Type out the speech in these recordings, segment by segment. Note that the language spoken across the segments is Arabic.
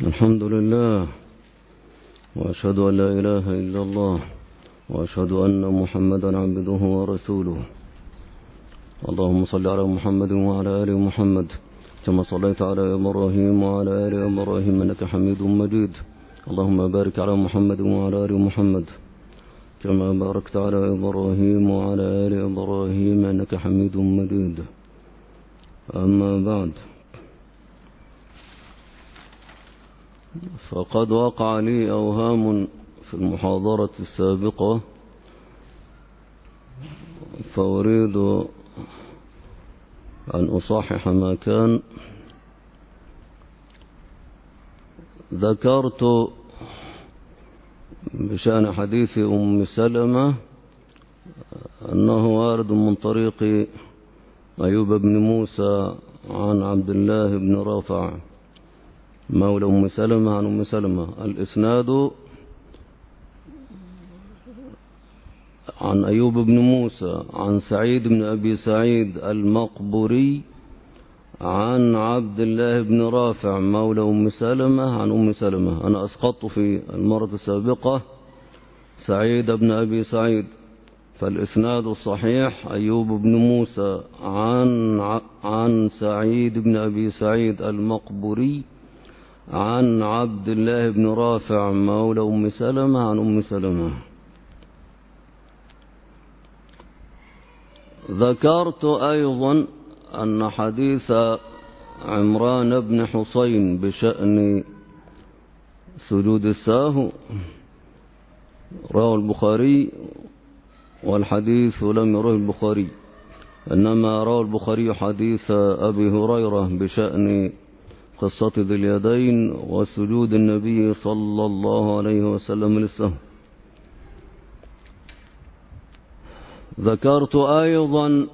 الحمد لله، وأشهد أن لا إله إلا الله، وأشهد أن محمدا عبده ورسوله. اللهم صل على محمد وعلى آل محمد كما صليت على إبراهيم وعلى آل إبراهيم إنك حميد مجيد. اللهم بارك على محمد وعلى آل محمد كما باركت على إبراهيم وعلى آل إبراهيم إنك حميد مجيد. أما بعد، فقد وقع لي أوهام في المحاضرة السابقة، فأريد أن أصحح ما كان. ذكرت بشأن حديث أم سلمة أنه وارد من طريق أيوب بن موسى عن عبد الله بن رافع مولى أم سلمة عن أم سلمة. الإسناد عن أيوب بن موسى عن سعيد بن أبي سعيد المقبوري عن عبد الله بن رافع مولى أم سلمة عن أم سلمة. أنا أسقطت في المرة السابقة سعيد بن أبي سعيد، فالإسناد الصحيح أيوب بن موسى عن سعيد بن أبي سعيد المقبوري عن عبد الله بن رافع مولى أم سلمة عن أم سلمة. ذكرت أيضا أن حديث عمران بن حسين بشأن سجود السهو رواه البخاري، والحديث لم يروه البخاري، إنما روى البخاري حديث أبي هريرة بشأن قصة ذي اليدين وسجود النبي صلى الله عليه وسلم للسهو. ذكرت أيضا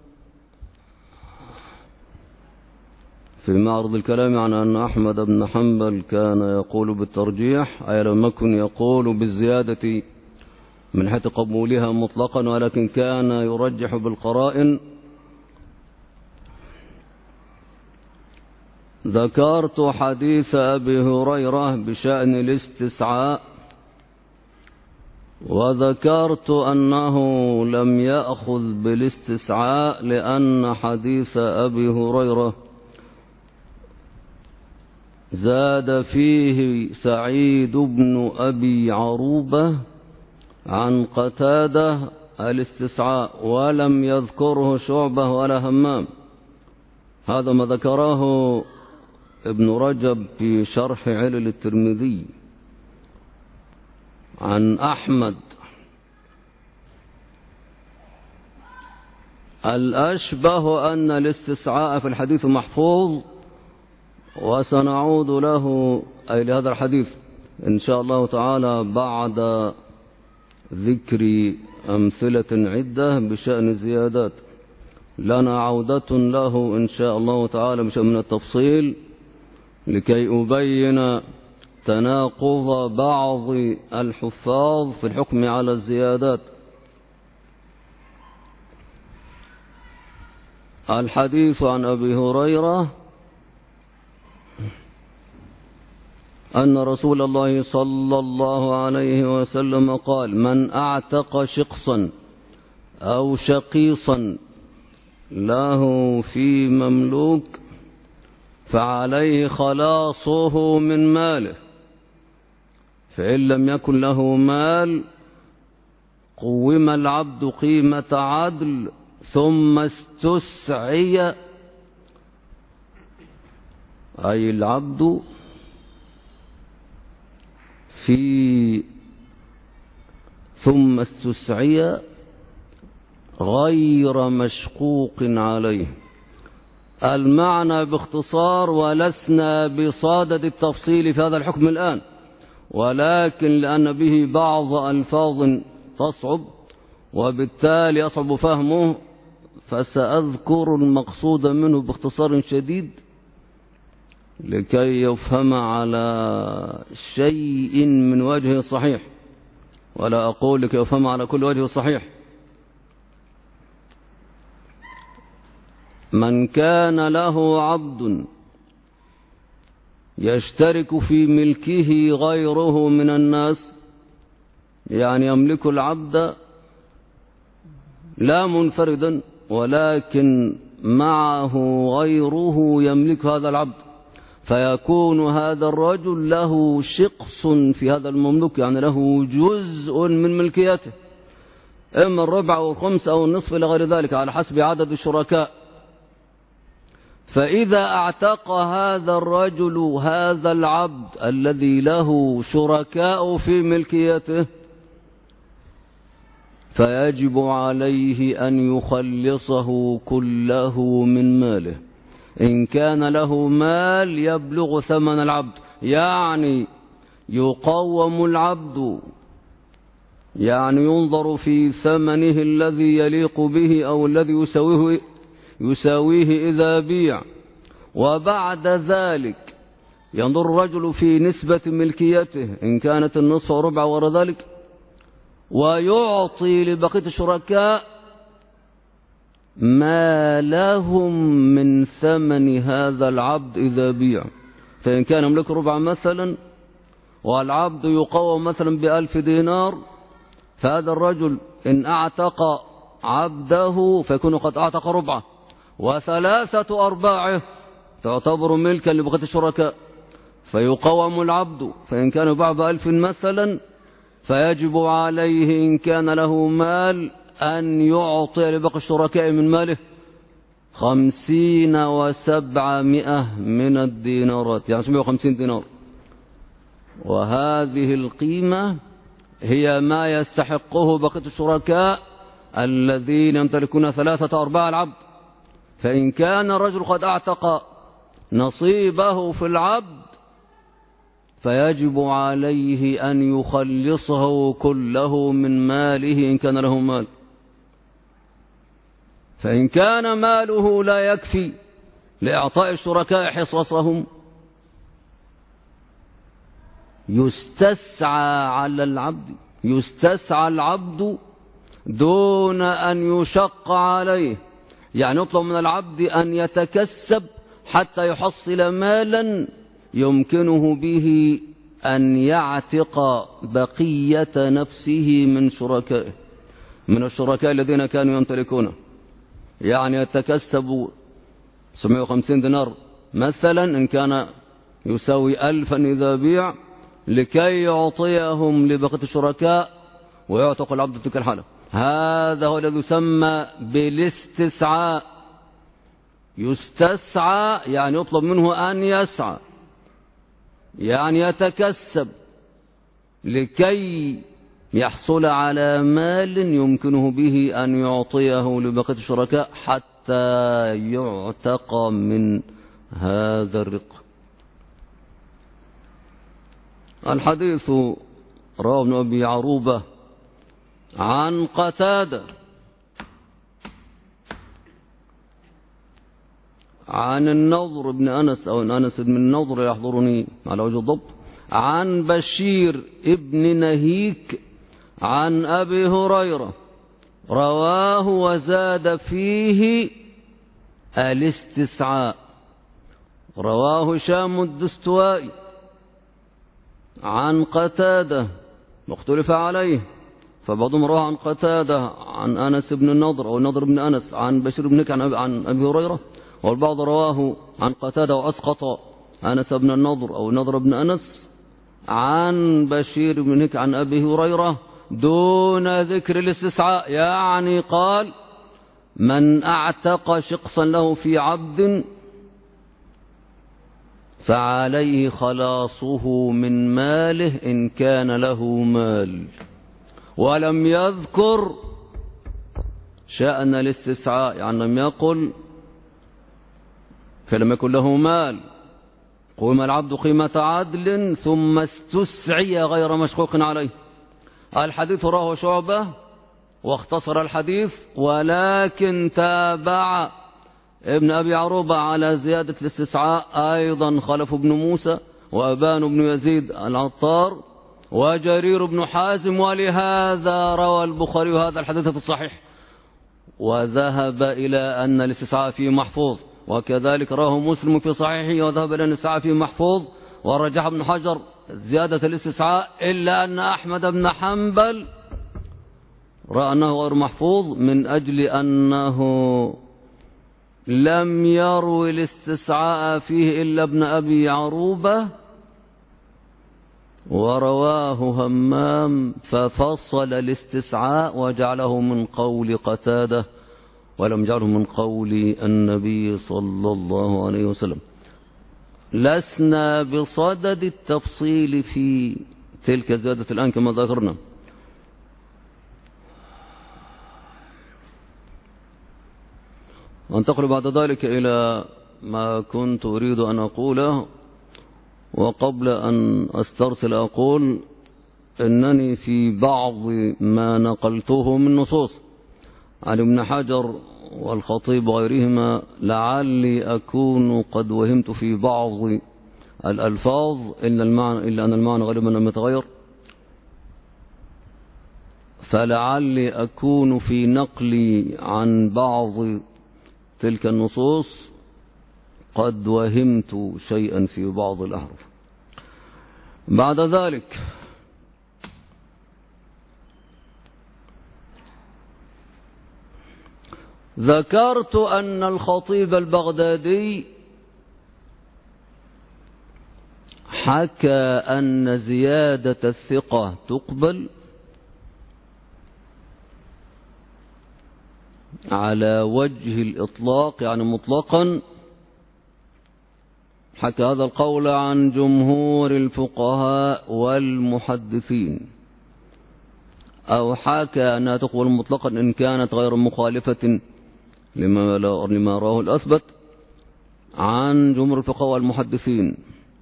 في معرض الكلام عن أن أحمد بن حنبل كان يقول بالترجيح، أي لم يكن يقول بالزيادة من حيث قبولها مطلقا، ولكن كان يرجح بالقرائن. ذكرت حديث أبي هريرة بشأن الاستسعاء، وذكرت أنه لم يأخذ بالاستسعاء لأن حديث أبي هريرة زاد فيه سعيد بن أبي عروبة عن قتادة الاستسعاء، ولم يذكره شعبة ولا همام. هذا ما ذكره ابن رجب في شرح علل الترمذي عن أحمد. الأشبه أن الاستسعاء في الحديث محفوظ، وسنعود له أي لهذا الحديث إن شاء الله تعالى بعد ذكر أمثلة عدة بشأن الزيادات. لنا عودة له إن شاء الله تعالى بشأن من التفصيل لكي أبين تناقض بعض الحفاظ في الحكم على الزيادات. الحديث عن أبي هريرة أن رسول الله صلى الله عليه وسلم قال: من أعتق شقصا أو شقيصا له في مملوك فعليه خلاصه من ماله، فإن لم يكن له مال قوم العبد قيمة عدل ثم استسعي، أي العبد ثم استسعي غير مشقوق عليه. المعنى باختصار، ولسنا بصادد التفصيل في هذا الحكم الآن، ولكن لأن به بعض ألفاظ تصعب وبالتالي يصعب فهمه، فسأذكر المقصود منه باختصار شديد لكي يفهم على شيء من وجه صحيح، ولا أقول لكي يفهم على كل وجه صحيح. من كان له عبد يشترك في ملكه غيره من الناس، يعني يملك العبد لا منفردا ولكن معه غيره يملك هذا العبد، فيكون هذا الرجل له شقص في هذا المملوك، يعني له جزء من ملكيته، إما الربع أو الخمس أو النصف إلى غير ذلك على حسب عدد الشركاء. فإذا اعتق هذا الرجل هذا العبد الذي له شركاء في ملكيته، فيجب عليه أن يخلصه كله من ماله، إن كان له مال يبلغ ثمن العبد، يعني يقوم العبد، يعني ينظر في ثمنه الذي يليق به أو الذي يساويه إذا بيع، وبعد ذلك ينظر الرجل في نسبة ملكيته إن كانت النصف أو ربع وراء ذلك، ويعطي لبقية الشركاء ما لهم من ثمن هذا العبد إذا بيع. فإن كان يملك ربع مثلا والعبد يقوم مثلا ب1000 دينار، فهذا الرجل إن اعتق عبده فيكون قد اعتق ربعه، وثلاثة أرباعه تعتبر ملكا لبقية الشركاء، فيقوم العبد، فإن كان يباع ب1000 مثلا فيجب عليه إن كان له مال أن يعطي لبقى الشركاء من ماله 50 و700 من الدينارات، يعني 750 دينار. وهذه القيمة هي ما يستحقه بقية الشركاء الذين يمتلكون 3/4 العبد. فإن كان الرجل قد اعتق نصيبه في العبد فيجب عليه أن يخلصه كله من ماله إن كان له مال. فإن كان ماله لا يكفي لإعطاء الشركاء حصصهم يستسعى على العبد، يستسعى العبد دون أن يشق عليه، يعني يطلب من العبد أن يتكسب حتى يحصل مالا يمكنه به أن يعتق بقية نفسه من شركائه، من الشركاء الذين كانوا يمتلكونه، يعني يتكسب 750 دينار مثلا إن كان يساوي 1000 إذا بيع، لكي يعطيهم لبقية الشركاء ويعتق العبد تلك الحالة. هذا هو الذي يسمى بالاستسعاء. يستسعى يعني يطلب منه أن يسعى، يعني يتكسب لكي يحصل على مال يمكنه به أن يعطيه لبقية الشركاء حتى يعتق من هذا الرق. الحديث رواه ابن أبي عروبة عن قتادة عن النضر بن أنس أو أنس بن النضر يحضرني على وجه الضبط، عن بشير ابن نهيك عن أبي هريرة رواه وزاد فيه الاستسعاء. رواه هشام الدستوائي عن قتادة مختلف عليه، فبعضهم رواه عن قتادة عن أنس بن النضر أو النضر بن أنس عن بشير بن نهيك عن أبي هريرة، والبعض رواه عن قتادة وأسقط أنس بن النضر أو النضر بن أنس عن بشير بن نهيك عن أبي هريرة دون ذكر الاستسعاء، يعني قال من اعتق شقصا له في عبد فعليه خلاصه من ماله إن كان له مال، ولم يذكر شأن الاستسعاء، يعني لم يقل فلم يكن له مال قوم العبد قيمة عدل ثم استسعي غير مشقوق عليه. الحديث رواه شعبة واختصر الحديث، ولكن تابع ابن أبي عروبة على زيادة الاستسعاء أيضا خلف بن موسى وأبان بن يزيد العطار وجرير بن حازم، ولهذا روى البخاري هذا الحديث في الصحيح وذهب إلى أن الاستسعاء فيه محفوظ، وكذلك رواه مسلم في صحيحه وذهب إلى أن الاستسعاء فيه محفوظ ورجح ابن حجر زيادة الاستسعاء، إلا أن أحمد بن حنبل رأى أنه غير محفوظ من أجل أنه لم يروي الاستسعاء فيه إلا ابن أبي عروبة، ورواه همام ففصل الاستسعاء وجعله من قول قتادة ولم يجعله من قول النبي صلى الله عليه وسلم. لسنا بصدد التفصيل في تلك الزيادة الآن كما ذكرنا. وانتقل بعد ذلك إلى ما كنت أريد أن أقوله. وقبل أن أسترسل أقول إنني في بعض ما نقلته من نصوص عن ابن حجر والخطيب وغيرهما لعلي أكون قد وهمت في بعض الألفاظ، إلا أن المعنى غالبا لم يتغير، فلعلي أكون في نقلي عن بعض تلك النصوص قد وهمت شيئا في بعض الأحرف. بعد ذلك ذكرت أن الخطيب البغدادي حكى أن زيادة الثقة تقبل على وجه الإطلاق، يعني مطلقا. حكى هذا القول عن جمهور الفقهاء والمحدثين، أو حكى أنها تقبل مطلقا إن كانت غير مخالفة لما راه الأثبت عن جمهور الفقهاء والمحدثين.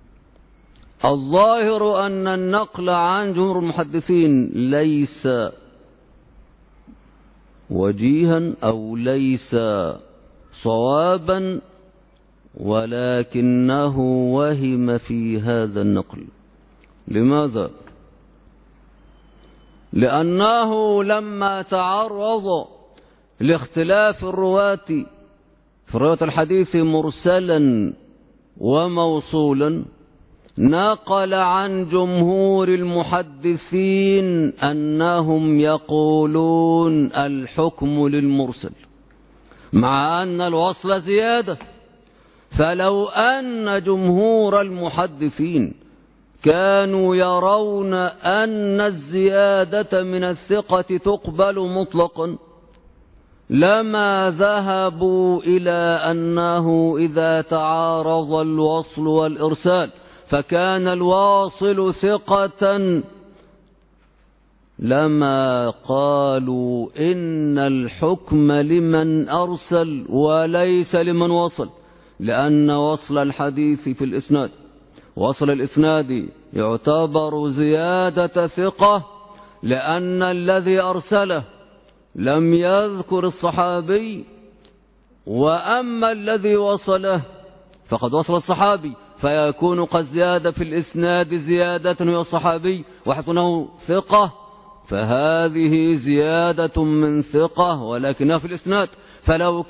الظاهر أن النقل عن جمهور المحدثين ليس وجيها أو ليس صوابا، ولكنه وهم في هذا النقل. لماذا؟ لأنه لما تعرض لاختلاف الرواة في رواية الحديث مرسلا وموصولا، نقل عن جمهور المحدثين أنهم يقولون الحكم للمرسل، مع أن الوصل زيادة. فلو أن جمهور المحدثين كانوا يرون أن الزيادة من الثقة تقبل مطلقا لما ذهبوا إلى أنه إذا تعارض الوصل والإرسال فكان الواصل ثقة لما قالوا إن الحكم لمن أرسل وليس لمن وصل، لأن وصل الحديث في الإسناد، وصل الإسناد يعتبر زيادة ثقة، لأن الذي أرسله لم يذكر الصحابي، وأما الذي وصله فقد وصل الصحابي، فيكون قد زيادة في الإسناد زيادة هو الصحابي وحكونه ثقة، فهذه زيادة من ثقة ولكنها في الإسناد. فلو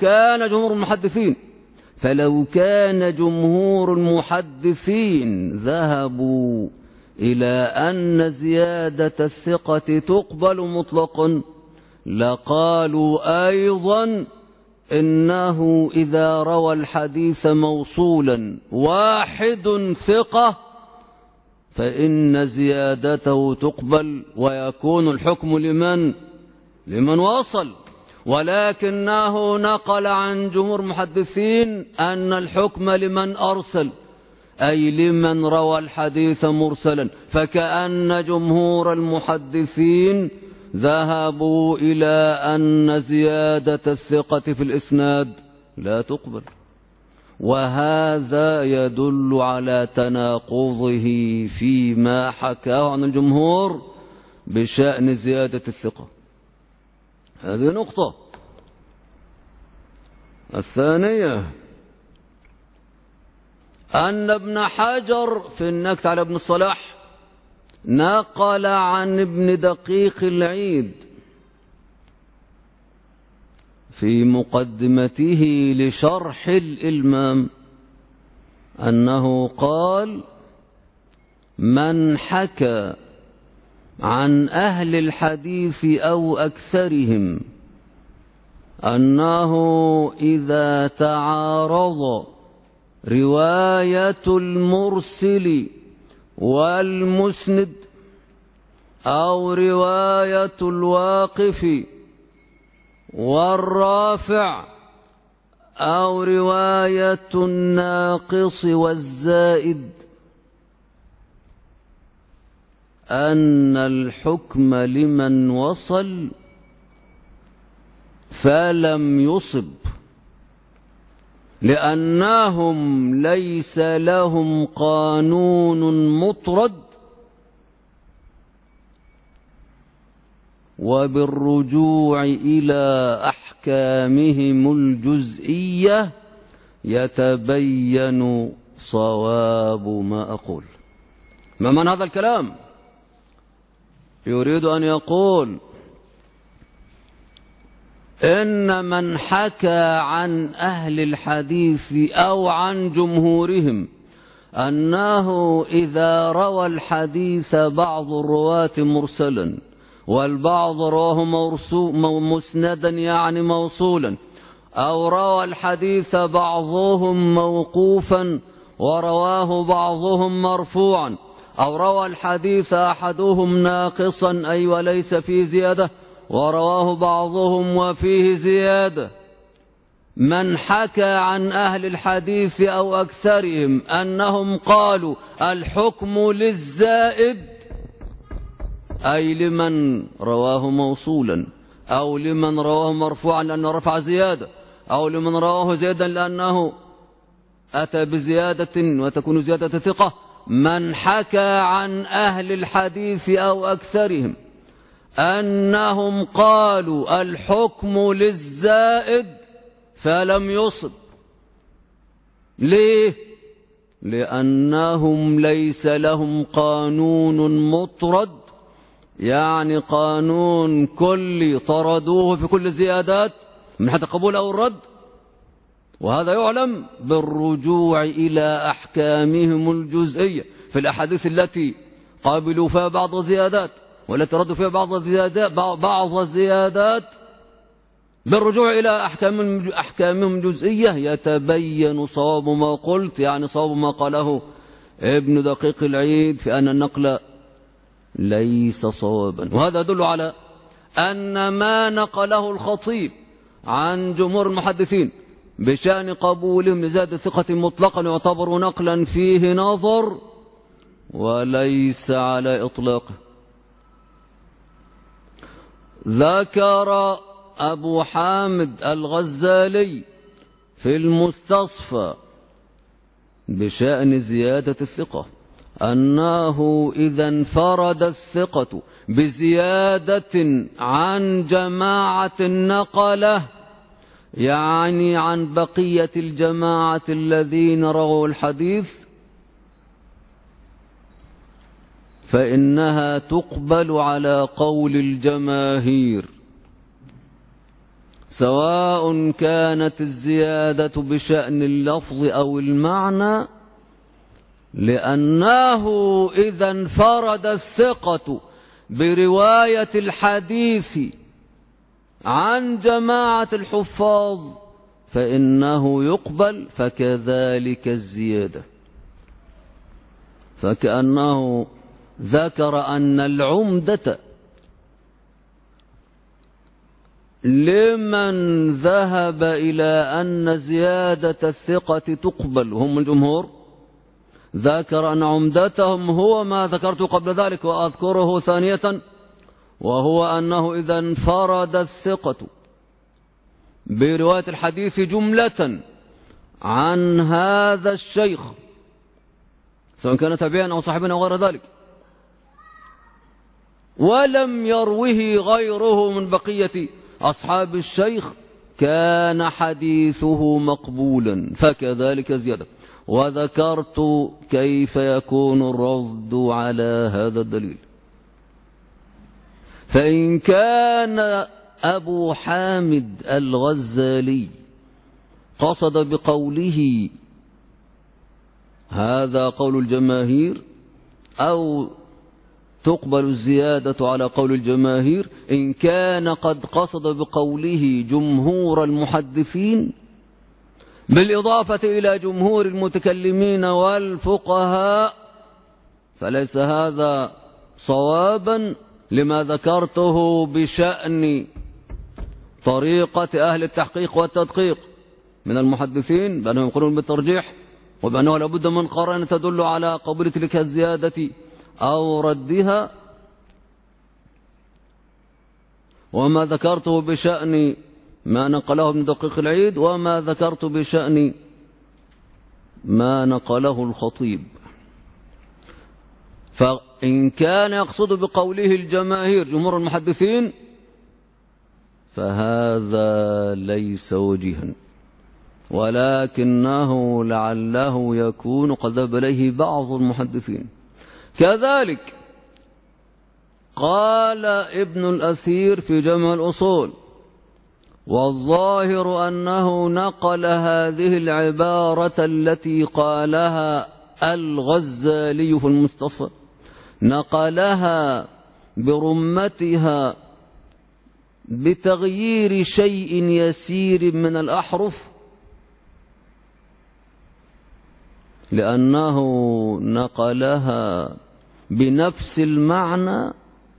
كان جمهور المحدثين ذهبوا إلى أن زيادة الثقة تقبل مطلقا لقالوا أيضا إنه إذا روى الحديث موصولا واحد ثقة فإن زيادته تقبل ويكون الحكم لمن وصل. ولكنه نقل عن جمهور المحدثين أن الحكم لمن أرسل، أي لمن روى الحديث مرسلا، فكأن جمهور المحدثين ذهبوا إلى أن زيادة الثقة في الإسناد لا تقبل، وهذا يدل على تناقضه فيما حكاه عن الجمهور بشأن زيادة الثقة. هذه نقطة. الثانية أن ابن حجر في النكت على ابن الصلاح نقل عن ابن دقيق العيد في مقدمته لشرح الإلمام أنه قال من حكى عن أهل الحديث أو أكثرهم أنه إذا تعارض رواية المرسل والمسند أو رواية الواقف والرافع أو رواية الناقص والزائد أن الحكم لمن وصل فلم يصب، لأنهم ليس لهم قانون مطرد، وبالرجوع إلى أحكامهم الجزئية يتبين صواب ما أقول. ما من هذا الكلام؟ يريد أن يقول إن من حكى عن أهل الحديث أو عن جمهورهم أنه إذا روى الحديث بعض الرواة مرسلا والبعض رواه مسندا يعني موصولا، أو روى الحديث بعضهم موقوفا ورواه بعضهم مرفوعا، أو روى الحديث أحدهم ناقصا أي وليس فيه زيادة ورواه بعضهم وفيه زيادة. من حكى عن أهل الحديث أو أكثرهم أنهم قالوا الحكم للزائد أي لمن رواه موصولا، أو لمن رواه مرفوعا لأنه رفع زيادة، أو لمن رواه زيادا لأنه أتى بزيادة وتكون زيادة ثقة. من حكى عن أهل الحديث أو أكثرهم أنهم قالوا الحكم للزائد فلم يصب. ليه؟ لأنهم ليس لهم قانون مطرد، يعني قانون كلي طردوه في كل الزيادات من حتى قبول أو الرد، وهذا يعلم بالرجوع إلى أحكامهم الجزئية في الأحاديث التي قابلوا فيها بعض الزيادات والتي ردوا فيها بعض الزيادات. بالرجوع إلى أحكامهم الجزئية يتبين صواب ما قلت، يعني صواب ما قاله ابن دقيق العيد في أن النقل ليس صوابا. وهذا يدل على أن ما نقله الخطيب عن جمهور المحدثين بشأن قبولهم لزيادة ثقة مطلقا يعتبر نقلا فيه نظر وليس على إطلاقه. ذكر أبو حامد الغزالي في المستصفى بشأن زيادة الثقة أنه إذا انفرد الثقة بزيادة عن جماعة النقلة، يعني عن بقية الجماعة الذين رووا الحديث، فإنها تقبل على قول الجماهير، سواء كانت الزيادة بشأن اللفظ أو المعنى، لأنه إذا انفرد الثقة برواية الحديث عن جماعة الحفاظ فإنه يقبل، فكذلك الزيادة. فكأنه ذكر أن العمدة لمن ذهب إلى أن زيادة الثقة تقبل هم الجمهور، ذكر أن عمدتهم هو ما ذكرت قبل ذلك وأذكره ثانية، وهو أنه إذا انفرد الثقة برواية الحديث جملة عن هذا الشيخ سواء كان تابعا أو صاحبا أو غير ذلك، ولم يروه غيره من بقية أصحاب الشيخ، كان حديثه مقبولا، فكذلك زيادة. وذكرت كيف يكون الرد على هذا الدليل. فإن كان أبو حامد الغزالي قصد بقوله هذا قول الجماهير أو تقبل الزيادة على قول الجماهير إن كان قد قصد بقوله جمهور المحدثين بالإضافة إلى جمهور المتكلمين والفقهاء، فليس هذا صوابا لما ذكرته بشأن طريقة أهل التحقيق والتدقيق من المحدثين بأنهم يقولون بالترجيح، وبأنه لابد من قرائن تدل على قبول تلك الزيادة أو ردها، وما ذكرته بشأن ما نقله ابن دقيق العيد، وما ذكرت بشأن ما نقله الخطيب. فإن كان يقصد بقوله الجماهير جمهور المحدثين فهذا ليس وجيها، ولكنه لعله يكون قد ذهب إليه بعض المحدثين. كذلك قال ابن الأثير في جمع الأصول: والظاهر أنه نقل هذه العبارة التي قالها الغزالي في المستصفى، نقلها برمتها بتغيير شيء يسير من الأحرف، لأنه نقلها بنفس المعنى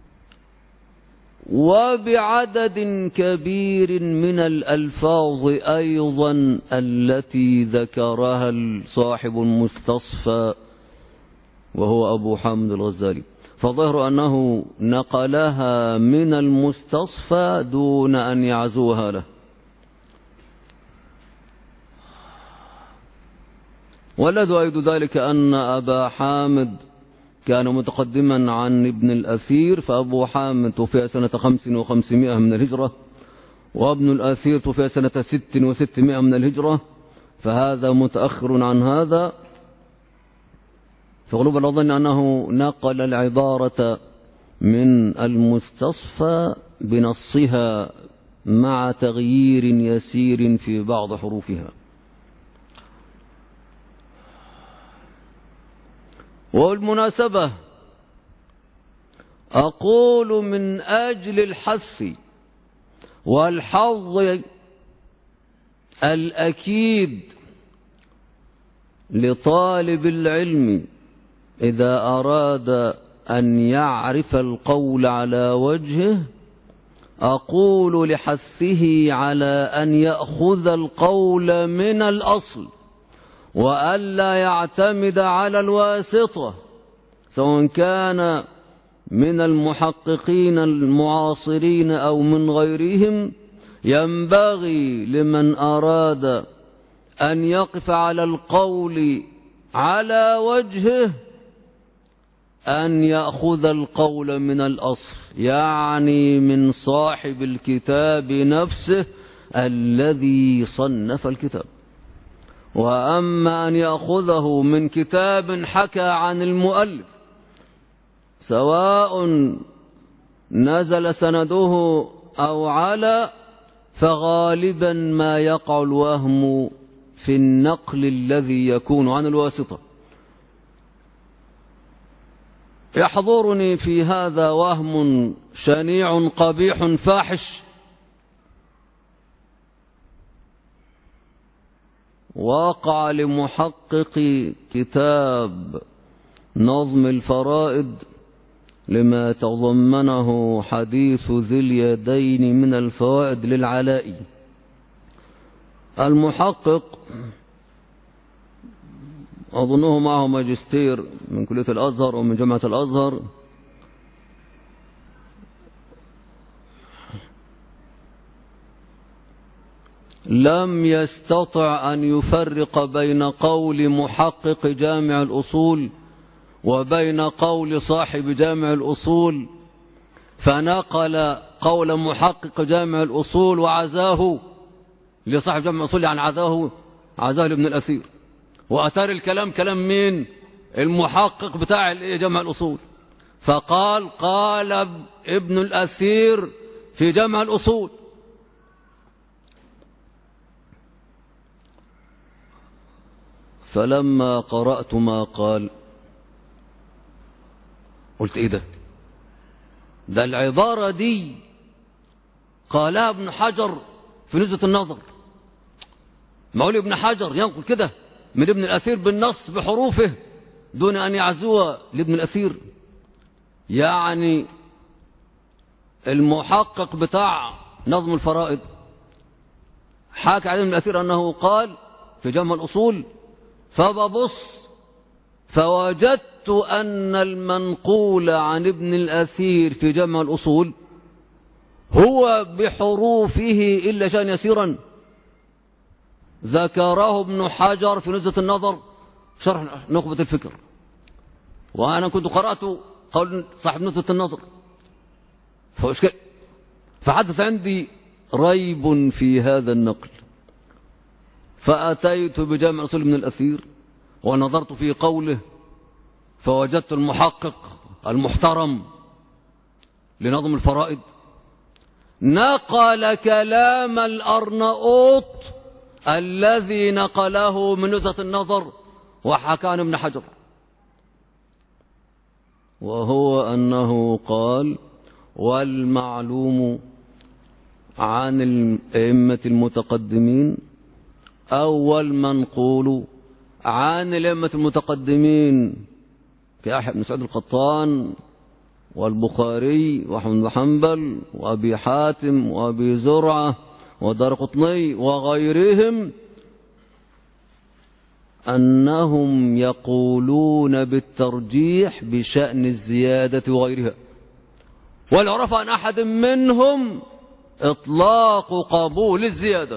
وبعدد كبير من الألفاظ أيضا التي ذكرها صاحب المستصفى وهو أبو حامد الغزالي. فظهر أنه نقلها من المستصفى دون أن يعزوها له. والذي يؤيد ذلك أن أبا حامد كان متقدما عن ابن الأثير، فأبو حامد توفي سنة 500 من الهجرة، وابن الأثير توفي سنة 600 من الهجرة، فهذا متأخر عن هذا. فغلوب الظن أنه نقل العبارة من المستصفى بنصها مع تغيير يسير في بعض حروفها. والمناسبة أقول من أجل الحث والحظ الأكيد لطالب العلم إذا أراد أن يعرف القول على وجهه، أقول لحثه على أن يأخذ القول من الأصل وألا يعتمد على الواسطة، سواء كان من المحققين المعاصرين أو من غيرهم. ينبغي لمن أراد أن يقف على القول على وجهه أن يأخذ القول من الأصل، يعني من صاحب الكتاب نفسه الذي صنف الكتاب. وأما أن يأخذه من كتاب حكى عن المؤلف سواء نزل سنده أو على، فغالبا ما يقع الوهم في النقل الذي يكون عن الواسطة. يحضرني في هذا وهم شنيع قبيح فاحش، وقع لمحقق كتاب نظم الفرائد لما تضمنه حديث ذي اليدين من الفوائد للعلائي. المحقق أظنه معه ماجستير من كلية الأزهر ومن جامعة الأزهر، لم يستطع أن يفرق بين قول محقق جامع الأصول وبين قول صاحب جامع الأصول، فنقل قول محقق جامع الأصول وعزاه لصاحب جامع الأصول، يعني عزاه لابن الأثير، وأثار الكلام كلام مين؟ المحقق بتاع جامع الأصول. فقال ابن الأثير في جامع الأصول. فلما قرأت ما قال قلت ايه ده العبارة دي قالها ابن حجر في نزهة النظر. معقول ابن حجر ينقل كده من ابن الأثير بالنص بحروفه دون أن يعزوها لابن الأثير؟ يعني المحقق بتاع نظم الفرائض حاكى عليه ابن الأثير أنه قال في جمع الأصول، فببص فوجدت أن المنقول عن ابن الأثير في جمع الأصول هو بحروفه إلا شيئا يسيرا ذكره ابن حجر في نزهة النظر شرح نخبة الفكر. وأنا كنت قرأت قول صاحب نزهة النظر فحدث عندي ريب في هذا النقل، فأتيت بجامع أصول ابن الأثير ونظرت في قوله فوجدت المحقق المحترم لنظم الفرائض نقل كلام الأرناؤوط الذي نقله من نزهة النظر وحكى عن ابن حجر، وهو أنه قال: والمعلوم عن الأئمة المتقدمين أو والمنقول عن الأئمة المتقدمين كأحمد بن سعيد القطان والبخاري وأحمد بن حنبل وأبي حاتم وأبي زرعة ودارقطني وغيرهم أنهم يقولون بالترجيح بشأن الزيادة وغيرها، ولا عرف عن أحد منهم إطلاق قبول الزيادة.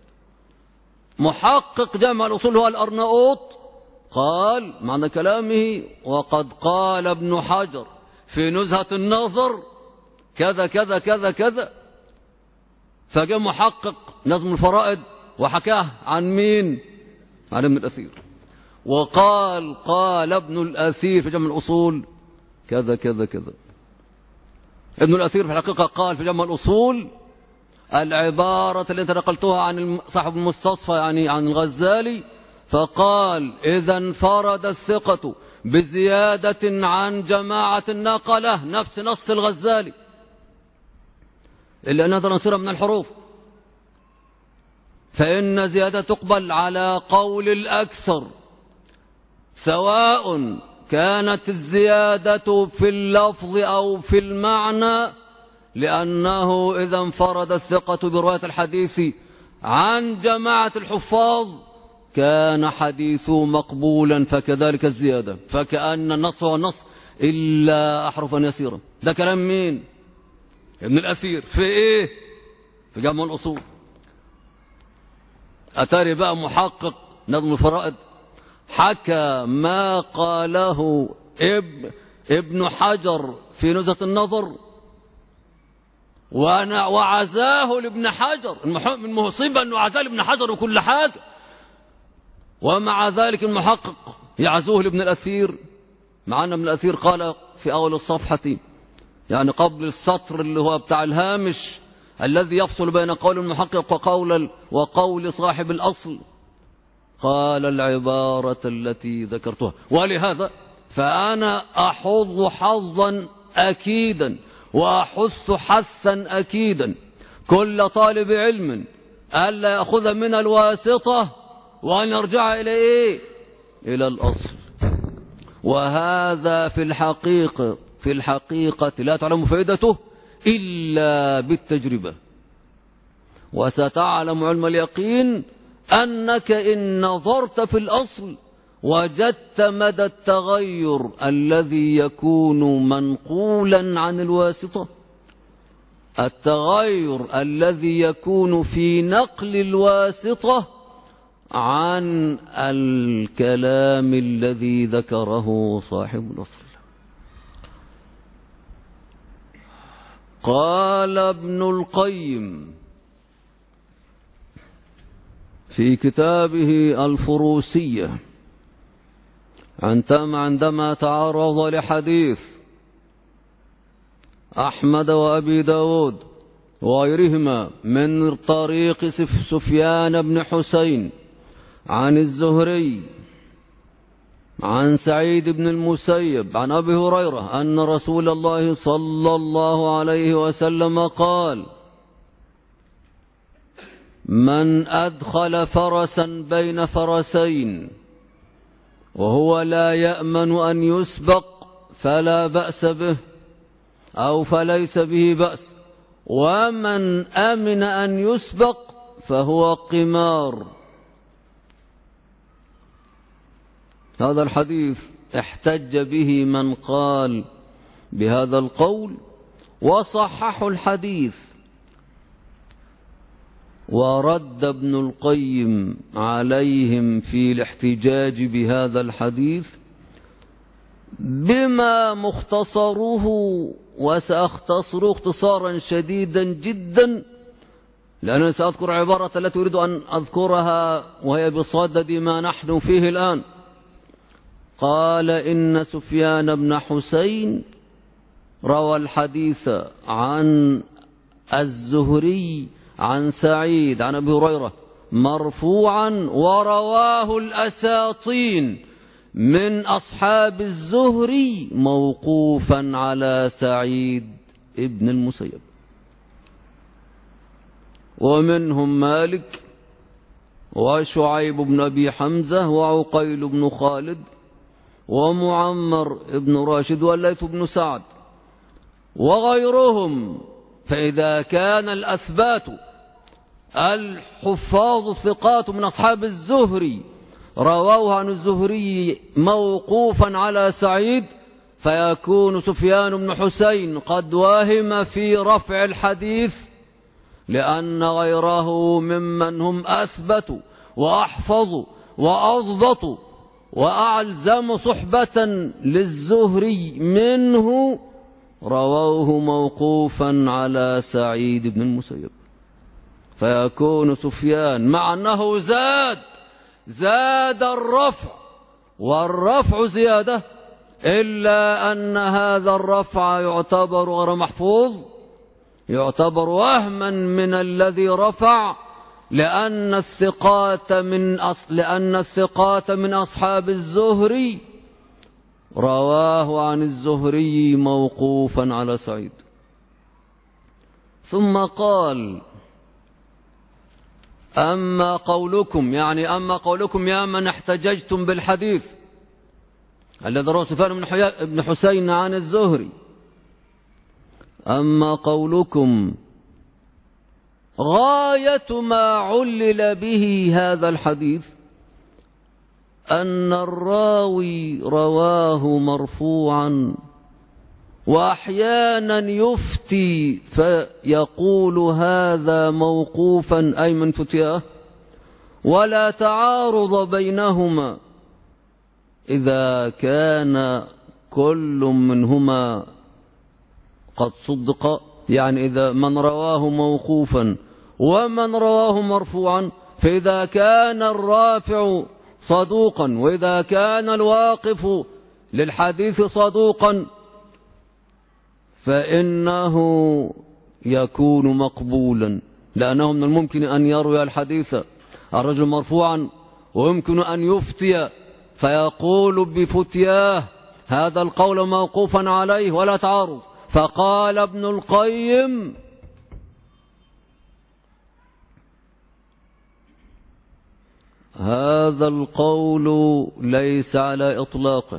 محقق جمع الأصول هو الأرناؤوط قال معنى كلامه: وقد قال ابن حجر في نزهة النظر كذا كذا كذا كذا، فجاء محقق نظم الفرائض وحكاه عن مين؟ عن ابن الأثير، وقال قال ابن الأثير في جمع الأصول كذا كذا كذا. ابن الأثير في الحقيقة قال في جمع الأصول العبارة اللي انت نقلتها عن صاحب المستصفى يعني عن الغزالي، فقال: إذا انفرد الثقة بزيادة عن جماعة نقله نفس نص الغزالي إلا أنها تنصير من الحروف، فإن زيادة تقبل على قول الأكثر سواء كانت الزيادة في اللفظ أو في المعنى، لأنه إذا انفرد الثقة برواية الحديث عن جماعة الحفاظ كان حديثه مقبولا، فكذلك الزيادة، فكأن النص هو النص إلا أحرفا يسيرا. ده كلام مين؟ ابن الأثير في إيه؟ في جمع الأصول. أتاري بقى محقق نظم الفرائض حكى ما قاله ابن حجر في نزهة النظر وعزاه لابن حجر. المصيبة أنه عزاه لابن حجر وكل حاجة، ومع ذلك المحقق يعزوه لابن الأثير، مع أن ابن الأثير قال في أول الصفحة يعني قبل السطر اللي هو بتاع الهامش الذي يفصل بين قول المحقق وقول صاحب الأصل، قال العبارة التي ذكرتها. ولهذا فأنا أحظ حظا أكيدا وأحث حثا أكيدا كل طالب علم ألا يأخذ من الواسطة وأن يرجع إلى إيه؟ إلى الأصل. وهذا في الحقيقة لا تعلم فائدته إلا بالتجربة، وستعلم علم اليقين أنك إن نظرت في الأصل وجدت مدى التغير الذي يكون منقولا عن الواسطة، التغير الذي يكون في نقل الواسطة عن الكلام الذي ذكره صاحب الأصل. قال ابن القيم في كتابه الفروسية عندما تعرض لحديث أحمد وأبي داود وغيرهما من طريق سفيان بن حسين عن الزهري عن سعيد بن المسيب عن أبي هريرة أن رسول الله صلى الله عليه وسلم قال: من أدخل فرسا بين فرسين وهو لا يأمن أن يسبق فلا بأس به أو فليس به بأس، ومن أمن أن يسبق فهو قمار. هذا الحديث احتج به من قال بهذا القول وصححوا الحديث، ورد ابن القيم عليهم في الاحتجاج بهذا الحديث بما مختصره، وسأختصره اختصارا شديدا جدا، لأنني سأذكر عبارة التي أريد أن أذكرها وهي بصدد ما نحن فيه الآن. قال: إن سفيان بن حسين روى الحديث عن الزهري عن سعيد عن أبي هريرة مرفوعا، ورواه الأساطين من أصحاب الزهري موقوفا على سعيد ابن المسيب، ومنهم مالك وشعيب بن أبي حمزة وعقيل بن خالد ومعمر بن راشد والليث بن سعد وغيرهم. فإذا كان الأثبات الحفاظ الثقات من أصحاب الزهري رووه عن الزهري موقوفا على سعيد، فيكون سفيان بن حسين قد واهم في رفع الحديث، لأن غيره ممن هم أثبت وأحفظ وأضبط وأعلزم صحبة للزهري منه رووه موقوفا على سعيد بن المسيب، فيكون سفيان مع أنه زاد الرفع، والرفع زيادة، إلا أن هذا الرفع يعتبر غير محفوظ، يعتبر وهما من الذي رفع، لأن الثقات من أصحاب الزهري رواه عن الزهري موقوفا على سعيد. ثم قال: أما قولكم يا من احتججتم بالحديث الذي رواه سفيان بن حسين عن الزهري، أما قولكم غاية ما علل به هذا الحديث أن الراوي رواه مرفوعا، وأحيانا يفتي فيقول هذا موقوفا أي من فتياه، ولا تعارض بينهما إذا كان كل منهما قد صدق، يعني إذا من رواه موقوفا ومن رواه مرفوعا، فإذا كان الرافع صدوقا وإذا كان الواقف للحديث صدوقا فإنه يكون مقبولا، لأنه من الممكن أن يروي الحديث الرجل مرفوعا ويمكن أن يفتي فيقول بفتياه هذا القول موقوفا عليه ولا تعارض. فقال ابن القيم: هذا القول ليس على إطلاقه،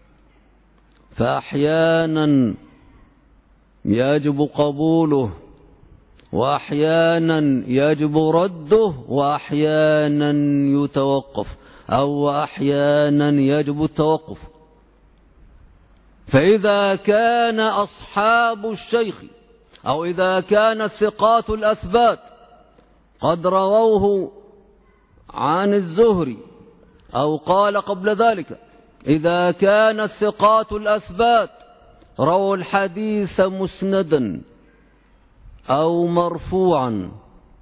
فأحيانا يجب قبوله وأحيانا يجب رده وأحيانا يتوقف، أو أحيانا يجب التوقف. فإذا كان أصحاب الشيخ أو إذا كان الثقات الأثبات قد رووه عن الزهري، أو قال قبل ذلك إذا كان الثقات الأثبات رووا الحديث مسندا أو مرفوعا،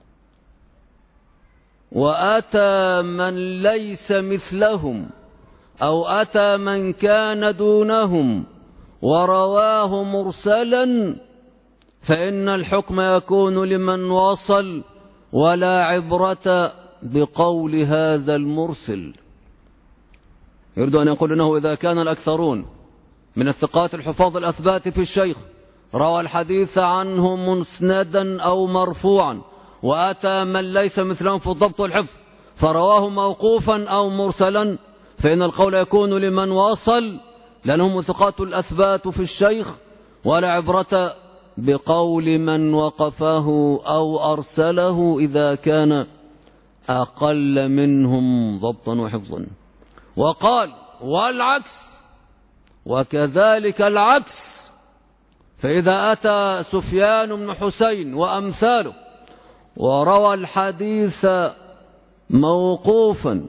وأتى من ليس مثلهم أو أتى من كان دونهم ورواه مرسلا، فإن الحكم يكون لمن وصل، ولا عبرة بقول هذا المرسل. يريد أن يقول إنه إذا كان الأكثرون من الثقات الحفاظ الأثبات في الشيخ روى الحديث عنه مسندا أو مرفوعا، وأتى من ليس مثلهم في الضبط والحفظ فرواه موقوفا أو مرسلا، فإن القول يكون لمن وصل، لأنهم ثقات الأثبات في الشيخ، ولا عبرة بقول من وقفه أو أرسله إذا كان أقل منهم ضبطا وحفظا. وقال والعكس، وكذلك العكس، فإذا أتى سفيان بن حسين وأمثاله وروى الحديث موقوفا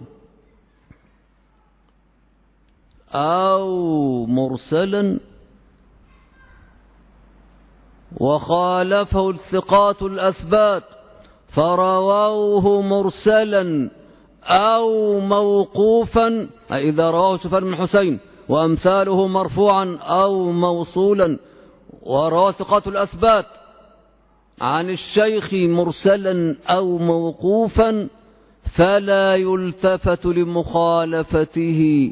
أو مرسلا وخالفه الثقات الأثبات فرووه مرسلا أو موقوفا، أي إذا رواه سفيان بن حسين وأمثاله مرفوعا أو موصولا، ورواه ثقات الأثبات عن الشيخ مرسلا أو موقوفا، فلا يلتفت لمخالفته،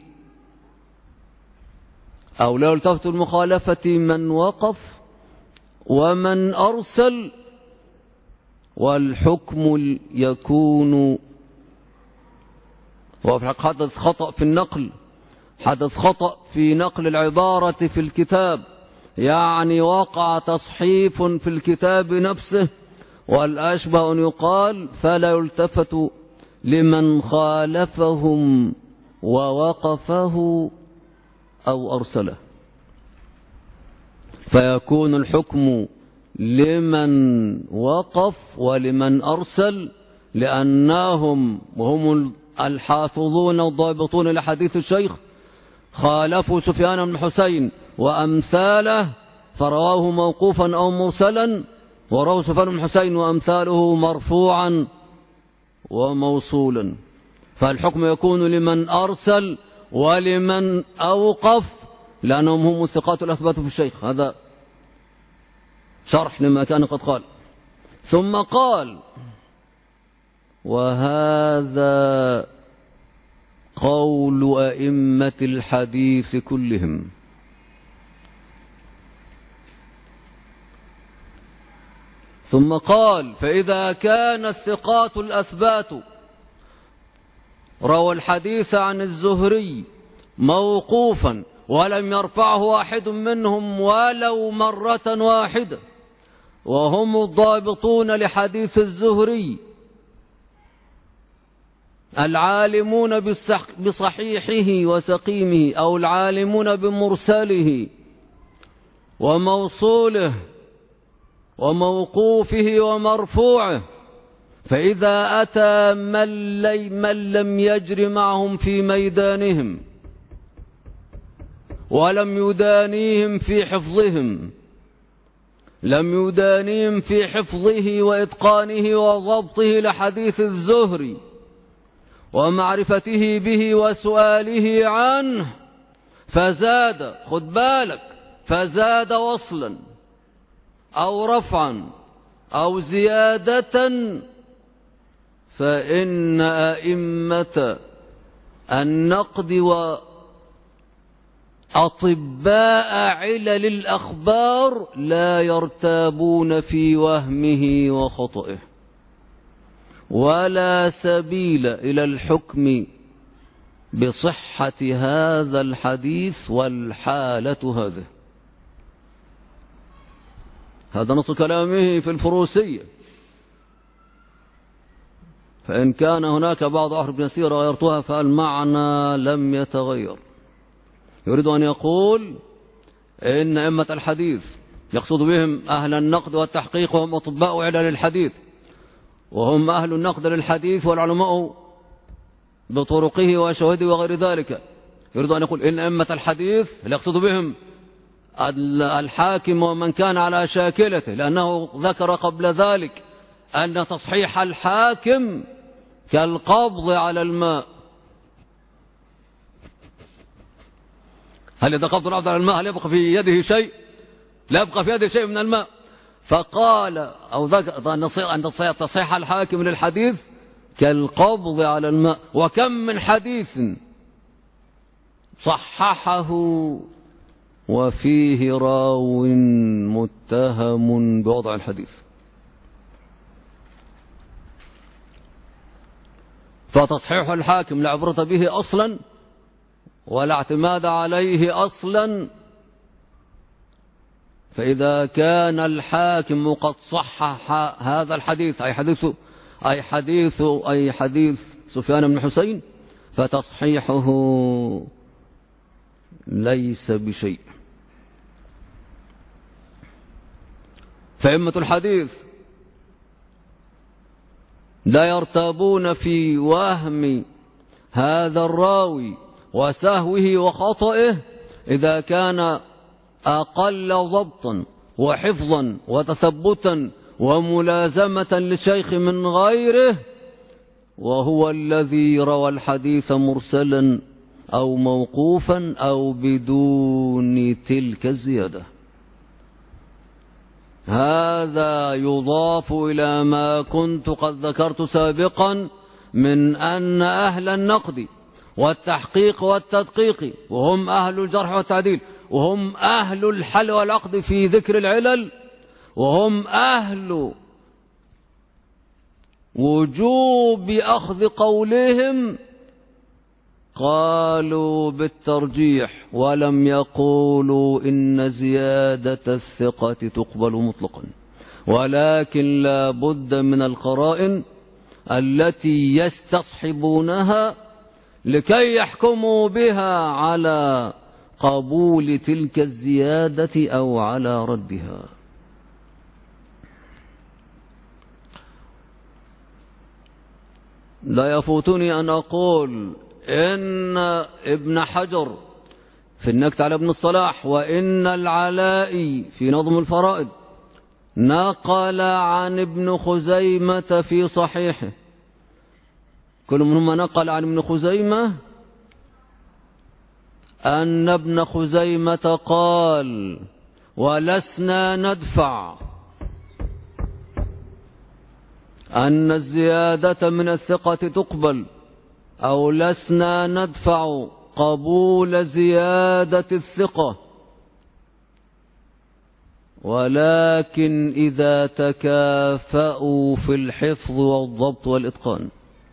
أو لا يلتفت لمخالفة من وقف ومن أرسل، والحكم يكون. حدث خطأ في النقل، حدث خطأ في نقل العبارة في الكتاب، يعني وقع تصحيف في الكتاب نفسه، والأشبه أن يقال فلا يلتفت لمن خالفهم ووقفه أو أرسله، فيكون الحكم لمن وقف ولمن أرسل، لأنهم وهم الحافظون الضابطون لحديث الشيخ خالفوا سفيان بن حسين وأمثاله فرواه موقوفا أو مرسلا، ورواه سفيان بن حسين وأمثاله مرفوعا وموصولا، فالحكم يكون لمن أرسل ولمن أوقف، لأنهم هم الثقات الأثبات في الشيخ. هذا شرح لما كان قد قال. ثم قال وهذا قول أئمة الحديث كلهم. ثم قال فإذا كان الثقات الأثبات روى الحديث عن الزهري موقوفا ولم يرفعه واحد منهم ولو مرة واحدة، وهم الضابطون لحديث الزهري العالمون بصحيحه وسقيمه، أو العالمون بمرسله وموصوله وموقوفه ومرفوعه، فإذا أتى من لم يجر معهم في ميدانهم ولم يدانيهم في حفظهم، لم يدانيهم في حفظه وإتقانه وضبطه لحديث الزهري ومعرفته به وسؤاله عنه، فزاد، خد بالك، فزاد وصلا أو رفعا أو زيادة، فإن أئمة النقد وأطباء علل الأخبار لا يرتابون في وهمه وخطئه، ولا سبيل إلى الحكم بصحة هذا الحديث والحالة هذه. هذا نص كلامه في الفروسية. فإن كان هناك بعض أحرف يسيرة غيرتها فالمعنى لم يتغير. يريد أن يقول إن أئمة الحديث يقصد بهم أهل النقد والتحقيق، وهم أطباء علل الحديث، وهم أهل النقد للحديث والعلماء بطرقه وشواهده وغير ذلك. يريد أن يقول إن أئمة الحديث يقصد بهم الحاكم ومن كان على شاكلته، لأنه ذكر قبل ذلك أن تصحيح الحاكم كالقبض على الماء. هل إذا قبض العبد على الماء هل يبقى في يده شيء؟ لا يبقى في يده شيء من الماء. فقال أو ذكر أن تصحيح الحاكم للحديث كالقبض على الماء. وكم من حديث صححه وفيه راو متهم بوضع الحديث، فتصحيح الحاكم لا عبرة به أصلا ولا اعتماد عليه أصلا. فإذا كان الحاكم قد صحح هذا الحديث أي حديث سفيان بن حسين، فتصحيحه ليس بشيء. فأئمة الحديث لا يرتابون في وهم هذا الراوي وسهوه وخطئه إذا كان أقل ضبطا وحفظا وتثبتا وملازمة للشيخ من غيره، وهو الذي روى الحديث مرسلا أو موقوفا أو بدون تلك الزيادة. هذا يضاف إلى ما كنت قد ذكرت سابقا من أن أهل النقد والتحقيق والتدقيق، وهم أهل الجرح والتعديل، وهم أهل الحل والعقد في ذكر العلل، وهم أهل وجوب أخذ قولهم، قالوا بالترجيح ولم يقولوا إن زيادة الثقة تقبل مطلقا، ولكن لا بد من القرائن التي يستصحبونها لكي يحكموا بها على قبول تلك الزيادة أو على ردها. لا يفوتني أن أقول إن ابن حجر في النكت على ابن الصلاح وإن العلائي في نظم الفرائد نقل عن ابن خزيمة في صحيحه، كل منهما نقل عن ابن خزيمة أن ابن خزيمة قال: ولسنا ندفع أن الزيادة من الثقة تقبل، أو لسنا ندفع قبول زيادة الثقة، ولكن إذا تكافأوا في الحفظ والضبط والإتقان.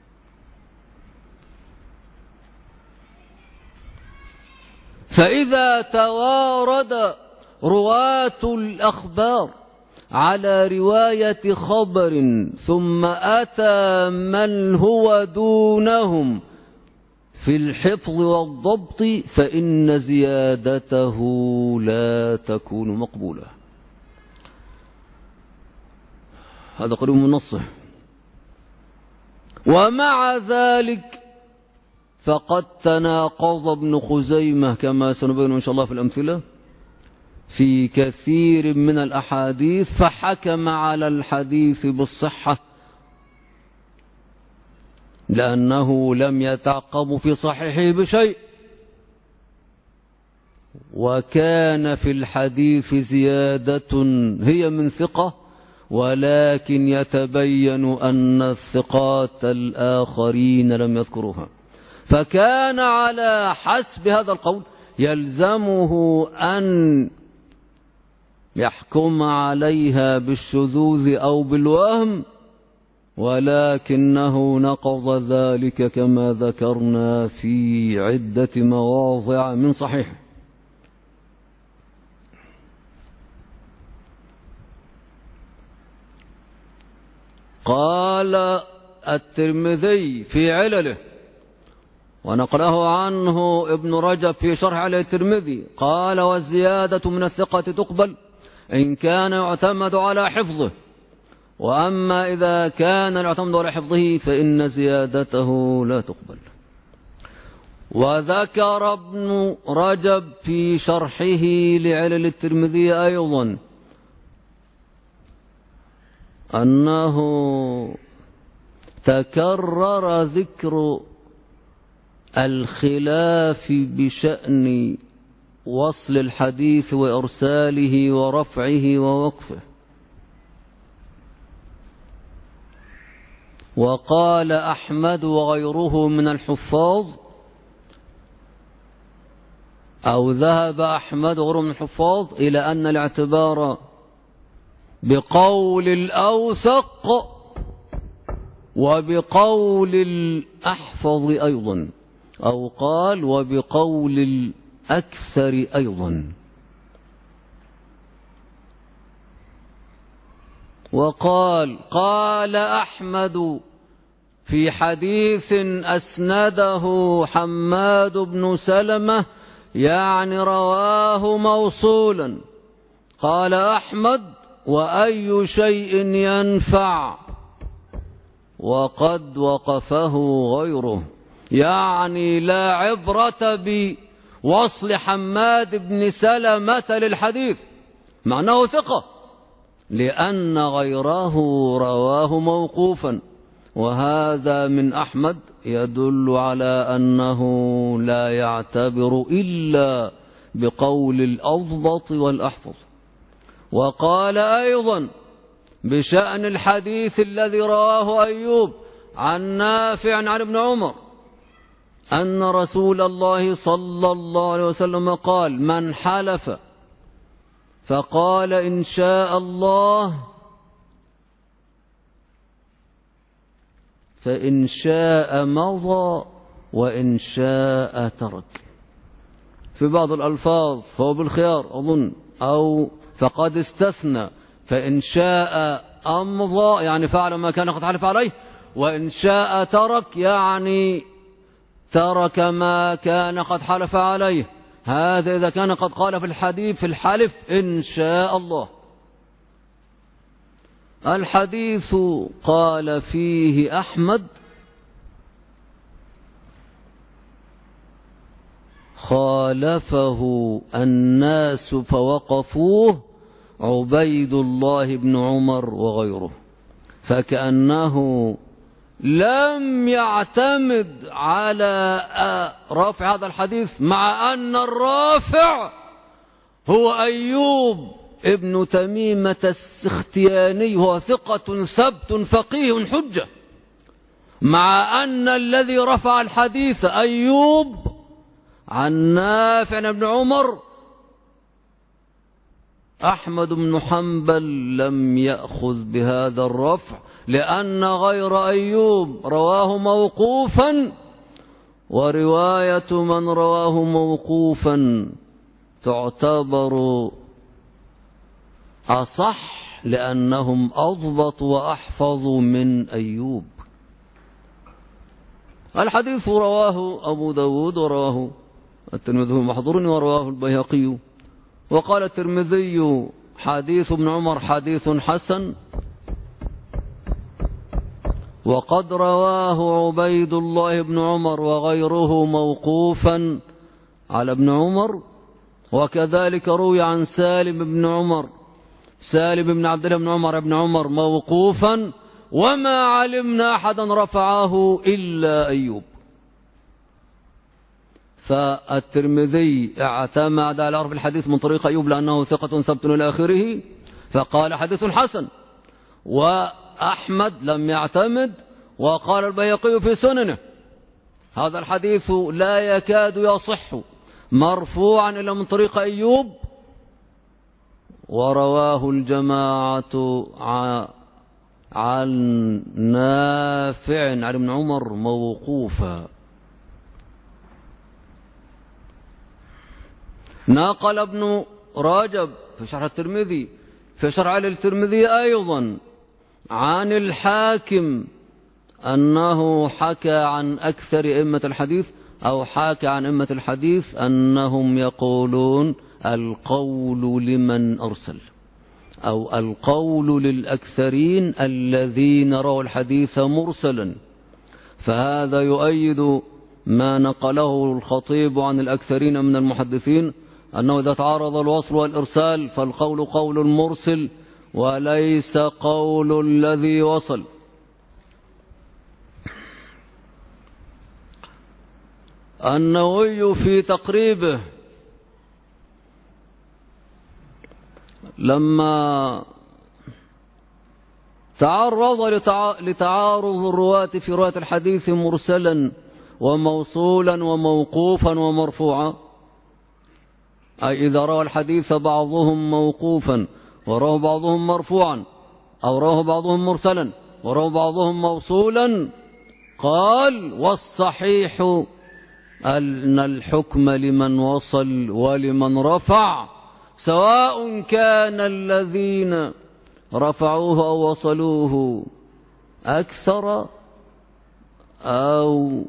فإذا توارد رواة الأخبار على رواية خبر ثم أتى من هو دونهم في الحفظ والضبط فإن زيادته لا تكون مقبولة. هذا قريب من نصه. ومع ذلك فقد تناقض ابن خزيمة كما سنبين إن شاء الله في الأمثلة في كثير من الأحاديث، فحكم على الحديث بالصحة لأنه لم يتعقب في صحيحه بشيء، وكان في الحديث زيادة هي من ثقة، ولكن يتبين أن الثقات الآخرين لم يذكروها، فكان على حسب هذا القول يلزمه أن يحكم عليها بالشذوذ أو بالوهم، ولكنه نقض ذلك كما ذكرنا في عدة مواضع من صحيح. قال الترمذي في علله، ونقله عنه ابن رجب في شرح عليه الترمذي، قال: والزيادة من الثقة تقبل إن كان يعتمد على حفظه، وأما إذا كان يعتمد على حفظه فإن زيادته لا تقبل. وذكر ابن رجب في شرحه لعلل الترمذي أيضا أنه تكرر ذكر الخلاف بشأن وصل الحديث وإرساله ورفعه ووقفه، وقال أحمد وغيره من الحفاظ: أو ذهب أحمد وغيره من الحفاظ إلى أن الاعتبار بقول الأوثق وبقول الأحفظ أيضا، أو قال وبقول الأكثر أيضا. قال أحمد في حديث أسنده حماد بن سلمة، يعني رواه موصولا، قال أحمد: وأي شيء ينفع؟ وقد وقفه غيره، يعني لا عبرة بوصل حماد بن سلمة للحديث مع أنه ثقة، لأن غيره رواه موقوفا، وهذا من أحمد يدل على أنه لا يعتبر إلا بقول الأضبط والأحفظ. وقال أيضا بشأن الحديث الذي رواه أيوب عن نافع عن ابن عمر أن رسول الله صلى الله عليه وسلم قال: من حلف فقال إن شاء الله فإن شاء مضى وإن شاء ترك. في بعض الألفاظ فهو بالخيار أظن، أو فقد استثنى، فإن شاء أمضى يعني فعل ما كان قد حلف عليه، وإن شاء ترك يعني ترك ما كان قد حلف عليه. هذا إذا كان قد قال في الحديث في الحلف إن شاء الله. الحديث قال فيه أحمد: خالفه الناس فوقفوه عبيد الله بن عمر وغيره، فكأنه لم يعتمد على رفع هذا الحديث، مع أن الرافع هو أيوب ابن تميمة السختياني، هو ثقة ثبت فقيه حجة، مع أن الذي رفع الحديث أيوب عن نافع عن ابن عمر أحمد بن حنبل لم يأخذ بهذا الرفع، لأن غير أيوب رواه موقوفا، ورواية من رواه موقوفا تعتبر أصح لأنهم أضبط وأحفظ من أيوب. الحديث رواه أبو داود ورواه الترمذي المحضرني ورواه البيهقي. وقال الترمذي: حديث ابن عمر حديث حسن، وقد رواه عبيد الله بن عمر وغيره موقوفا على ابن عمر، وكذلك روي عن سالم بن عبد الله بن عمر ابن عمر موقوفا، وما علمنا أحدا رفعه إلا أيوب. فالترمذي اعتمد على عرف الحديث من طريق أيوب لأنه ثقة ثبت إلى آخره، فقال حديث حسن. وأحمد لم يعتمد، وقال البيهقي في سننه: هذا الحديث لا يكاد يصح مرفوعا إلا من طريق أيوب، ورواه الجماعة عن نافع عن ابن عمر موقوفا. نقل ابن رجب في شرح الترمذي في شرح الترمذي أيضا عن الحاكم أنه حكى عن أكثر أئمة الحديث، أو حكى عن أئمة الحديث أنهم يقولون القول لمن أرسل، أو القول للأكثرين الذين رأوا الحديث مرسلا. فهذا يؤيد ما نقله الخطيب عن الأكثرين من المحدثين، أنه إذا تعارض الوصل والإرسال فالقول قول المرسل وليس قول الذي وصل. النووي في تقريبه لما تعرض لتعارض الرواة في رواية الحديث مرسلا وموصولا وموقوفا ومرفوعا، أي إذا روى الحديث بعضهم موقوفا وروى بعضهم مرفوعا أو روى بعضهم مرسلا وروى بعضهم موصولا، قال والصحيح أن الحكم لمن وصل ولمن رفع، سواء كان الذين رفعوه أو وصلوه أكثر أو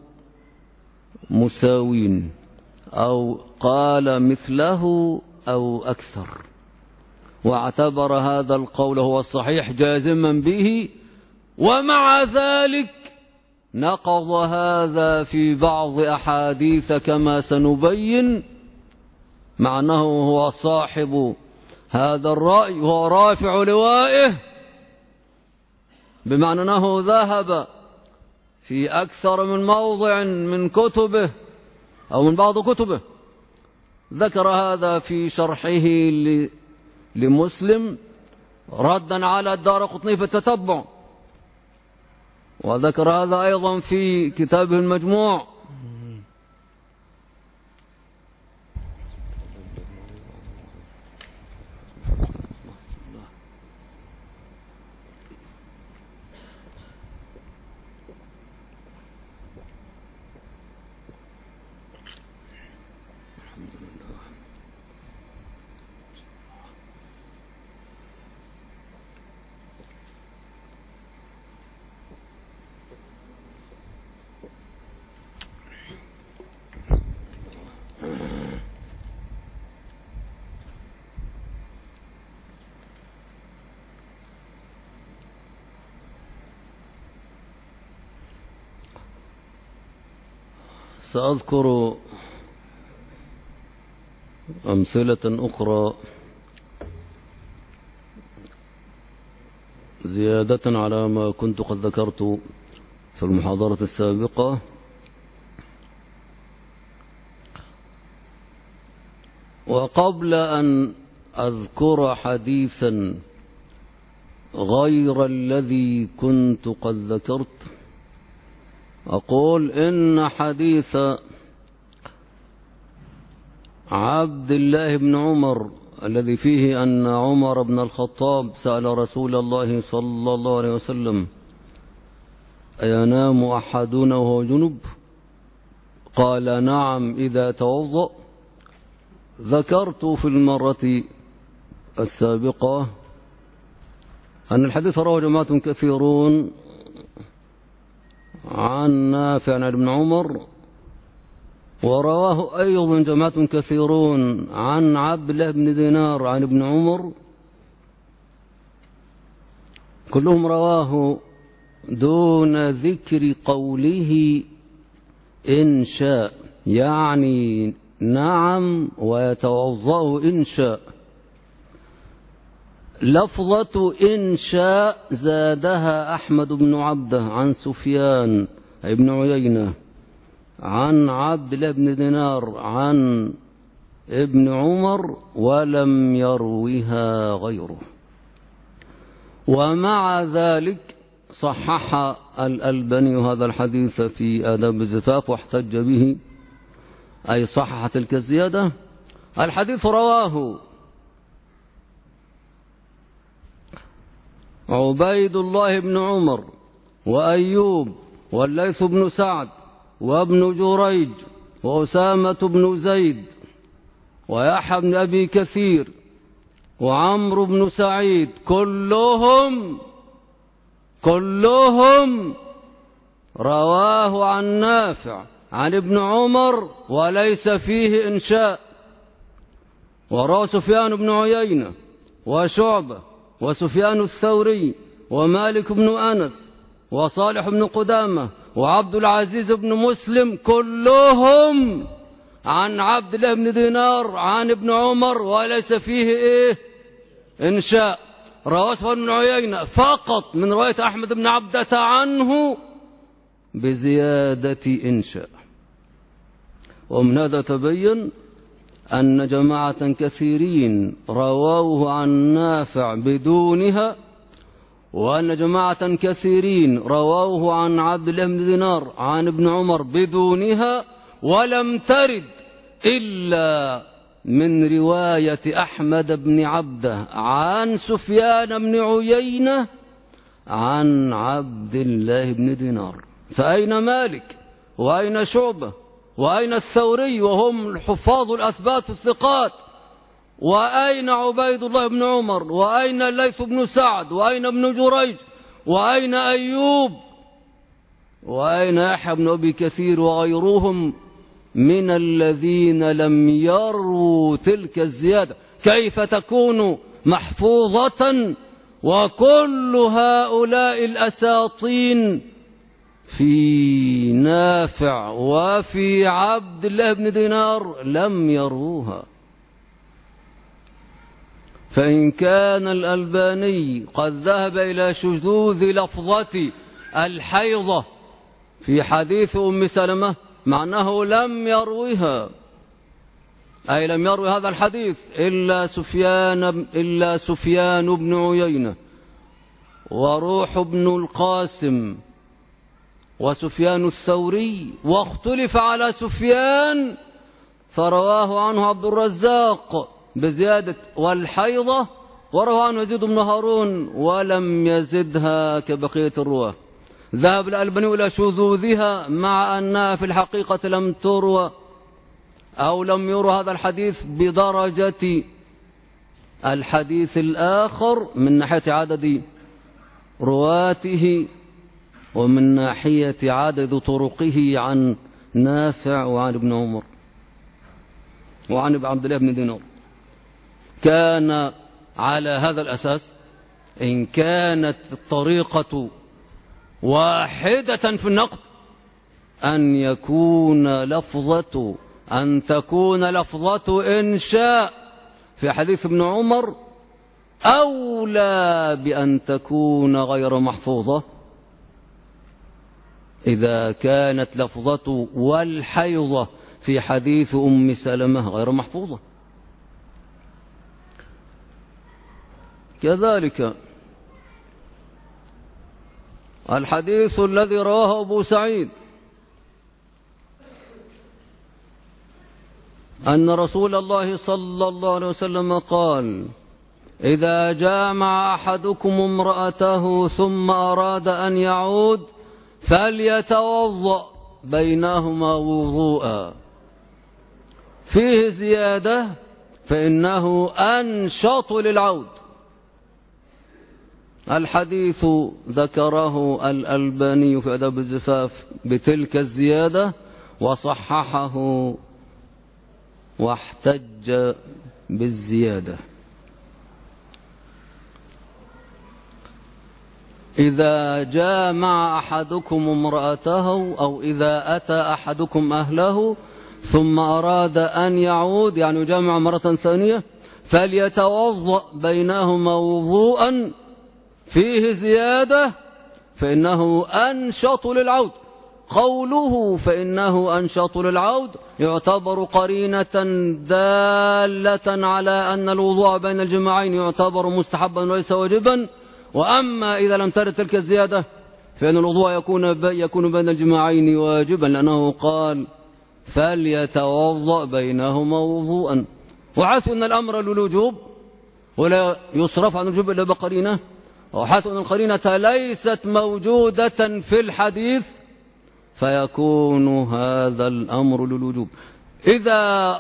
مساوين أو قال مثله أو أكثر. واعتبر هذا القول هو الصحيح جازما به، ومع ذلك نقض هذا في بعض أحاديث كما سنبين، مع أنه هو صاحب هذا الرأي وهو رافع لوائه، بمعنى أنه ذهب في أكثر من موضع من كتبه أو من بعض كتبه، ذكر هذا في شرحه لمسلم ردا على الدارقطني في التتبع، وذكر هذا أيضا في كتابه المجموع. سأذكر أمثلة أخرى زيادة على ما كنت قد ذكرت في المحاضرة السابقة. وقبل أن أذكر حديثا غير الذي كنت قد ذكرت، أقول إن حديث عبد الله بن عمر الذي فيه أن عمر بن الخطاب سأل رسول الله صلى الله عليه وسلم أينام أحدنا وهو جنب؟ قال نعم إذا توضأ. ذكرت في المرة السابقة أن الحديث رواه جماعة كثيرون عن نافع عن ابن عمر، ورواه أيضا جماعة كثيرون عن عبد الله بن دينار عن ابن عمر، كلهم رواه دون ذكر قوله إن شاء، يعني نعم ويتوضأ إن شاء. لفظة إن شاء زادها أحمد بن عبده عن سفيان بن عيينة عن عبد الله بن دينار عن ابن عمر، ولم يروها غيره. ومع ذلك صحح الألباني هذا الحديث في آداب الزفاف واحتج به، أي صحح تلك الزيادة. الحديث رواه عبيد الله بن عمر وأيوب والليث بن سعد وابن جريج وأسامة بن زيد ويحيى بن أبي كثير وعمرو بن سعيد، كلهم رواه عن نافع عن ابن عمر وليس فيه إنشاء. وروى سفيان بن عيينة وشعبة وسفيان الثوري ومالك بن أنس وصالح بن قدامة وعبد العزيز بن مسلم، كلهم عن عبد الله بن دينار عن ابن عمر وليس فيه إنشاء. رواه سفيان بن عيينة فقط من رواية أحمد بن عبدة عنه بزيادة إنشاء. ومن هذا تبين أن جماعة كثيرين رووه عن نافع بدونها، وأن جماعة كثيرين رووه عن عبد الله بن دينار عن ابن عمر بدونها، ولم ترد إلا من رواية أحمد بن عبده عن سفيان بن عيينة عن عبد الله بن دينار. فأين مالك وأين شعبة وأين الثوري وهم الحفاظ الأثبات الثقات، وأين عبيد الله بن عمر وأين الليث بن سعد وأين ابن جريج وأين أيوب وأين يحيى بن أبي كثير وغيرهم من الذين لم يروا تلك الزيادة؟ كيف تكون محفوظة وكل هؤلاء الأساطين في نافع وفي عبد الله بن دينار لم يروها؟ فإن كان الألباني قد ذهب إلى شذوذ لفظة الحيضة في حديث أم سلمة معناه لم يروها، أي لم يروي هذا الحديث إلا سفيان بن عيينة وروح بن القاسم وسفيان الثوري، واختلف على سفيان فرواه عنه عبد الرزاق بزيادة والحيضة، ورواه عنه يزيد بن هارون ولم يزدها كبقية الرواه. ذهب الألباني إلى شذوذها مع أنها في الحقيقة لم تروى أو لم يروى هذا الحديث بدرجة الحديث الآخر من ناحية عدد رواته ومن ناحية عدد طرقه عن نافع وعن ابن عمر وعن عبد الله بن دينار. كان على هذا الأساس إن كانت الطريقة واحدة في النقد أن تكون لفظة إنشاء في حديث ابن عمر أولى بأن تكون غير محفوظة إذا كانت لفظة والحيضة في حديث أم سلمة غير محفوظة. كذلك الحديث الذي رواه أبو سعيد أن رسول الله صلى الله عليه وسلم قال: إذا جامع أحدكم امرأته ثم أراد أن يعود فليتوضأ بينهما وضوءا فيه زيادة فإنه أنشط للعود. الحديث ذكره الألباني في آداب الزفاف بتلك الزيادة وصححه واحتج بالزيادة. إذا جامع أحدكم امرأته أو إذا أتى أحدكم أهله ثم أراد أن يعود يعني يجامع مرة ثانية فليتوضأ بينهما وضوءا فيه زيادة فإنه أنشط للعود. قوله فإنه أنشط للعود يعتبر قرينة دالة على أن الوضوء بين الجماعين يعتبر مستحبا وليس واجبا. وأما إذا لم ترد تلك الزيادة فإن الوضوء يكون بين الجماعين واجبا، لأنه قال فليتوضأ بينهما وضوءا. وحيث أن الأمر للوجوب ولا يصرف عن الوجوب إلا بقرينة، وحيث أن القرينة ليست موجودة في الحديث فيكون هذا الأمر للوجوب. إذا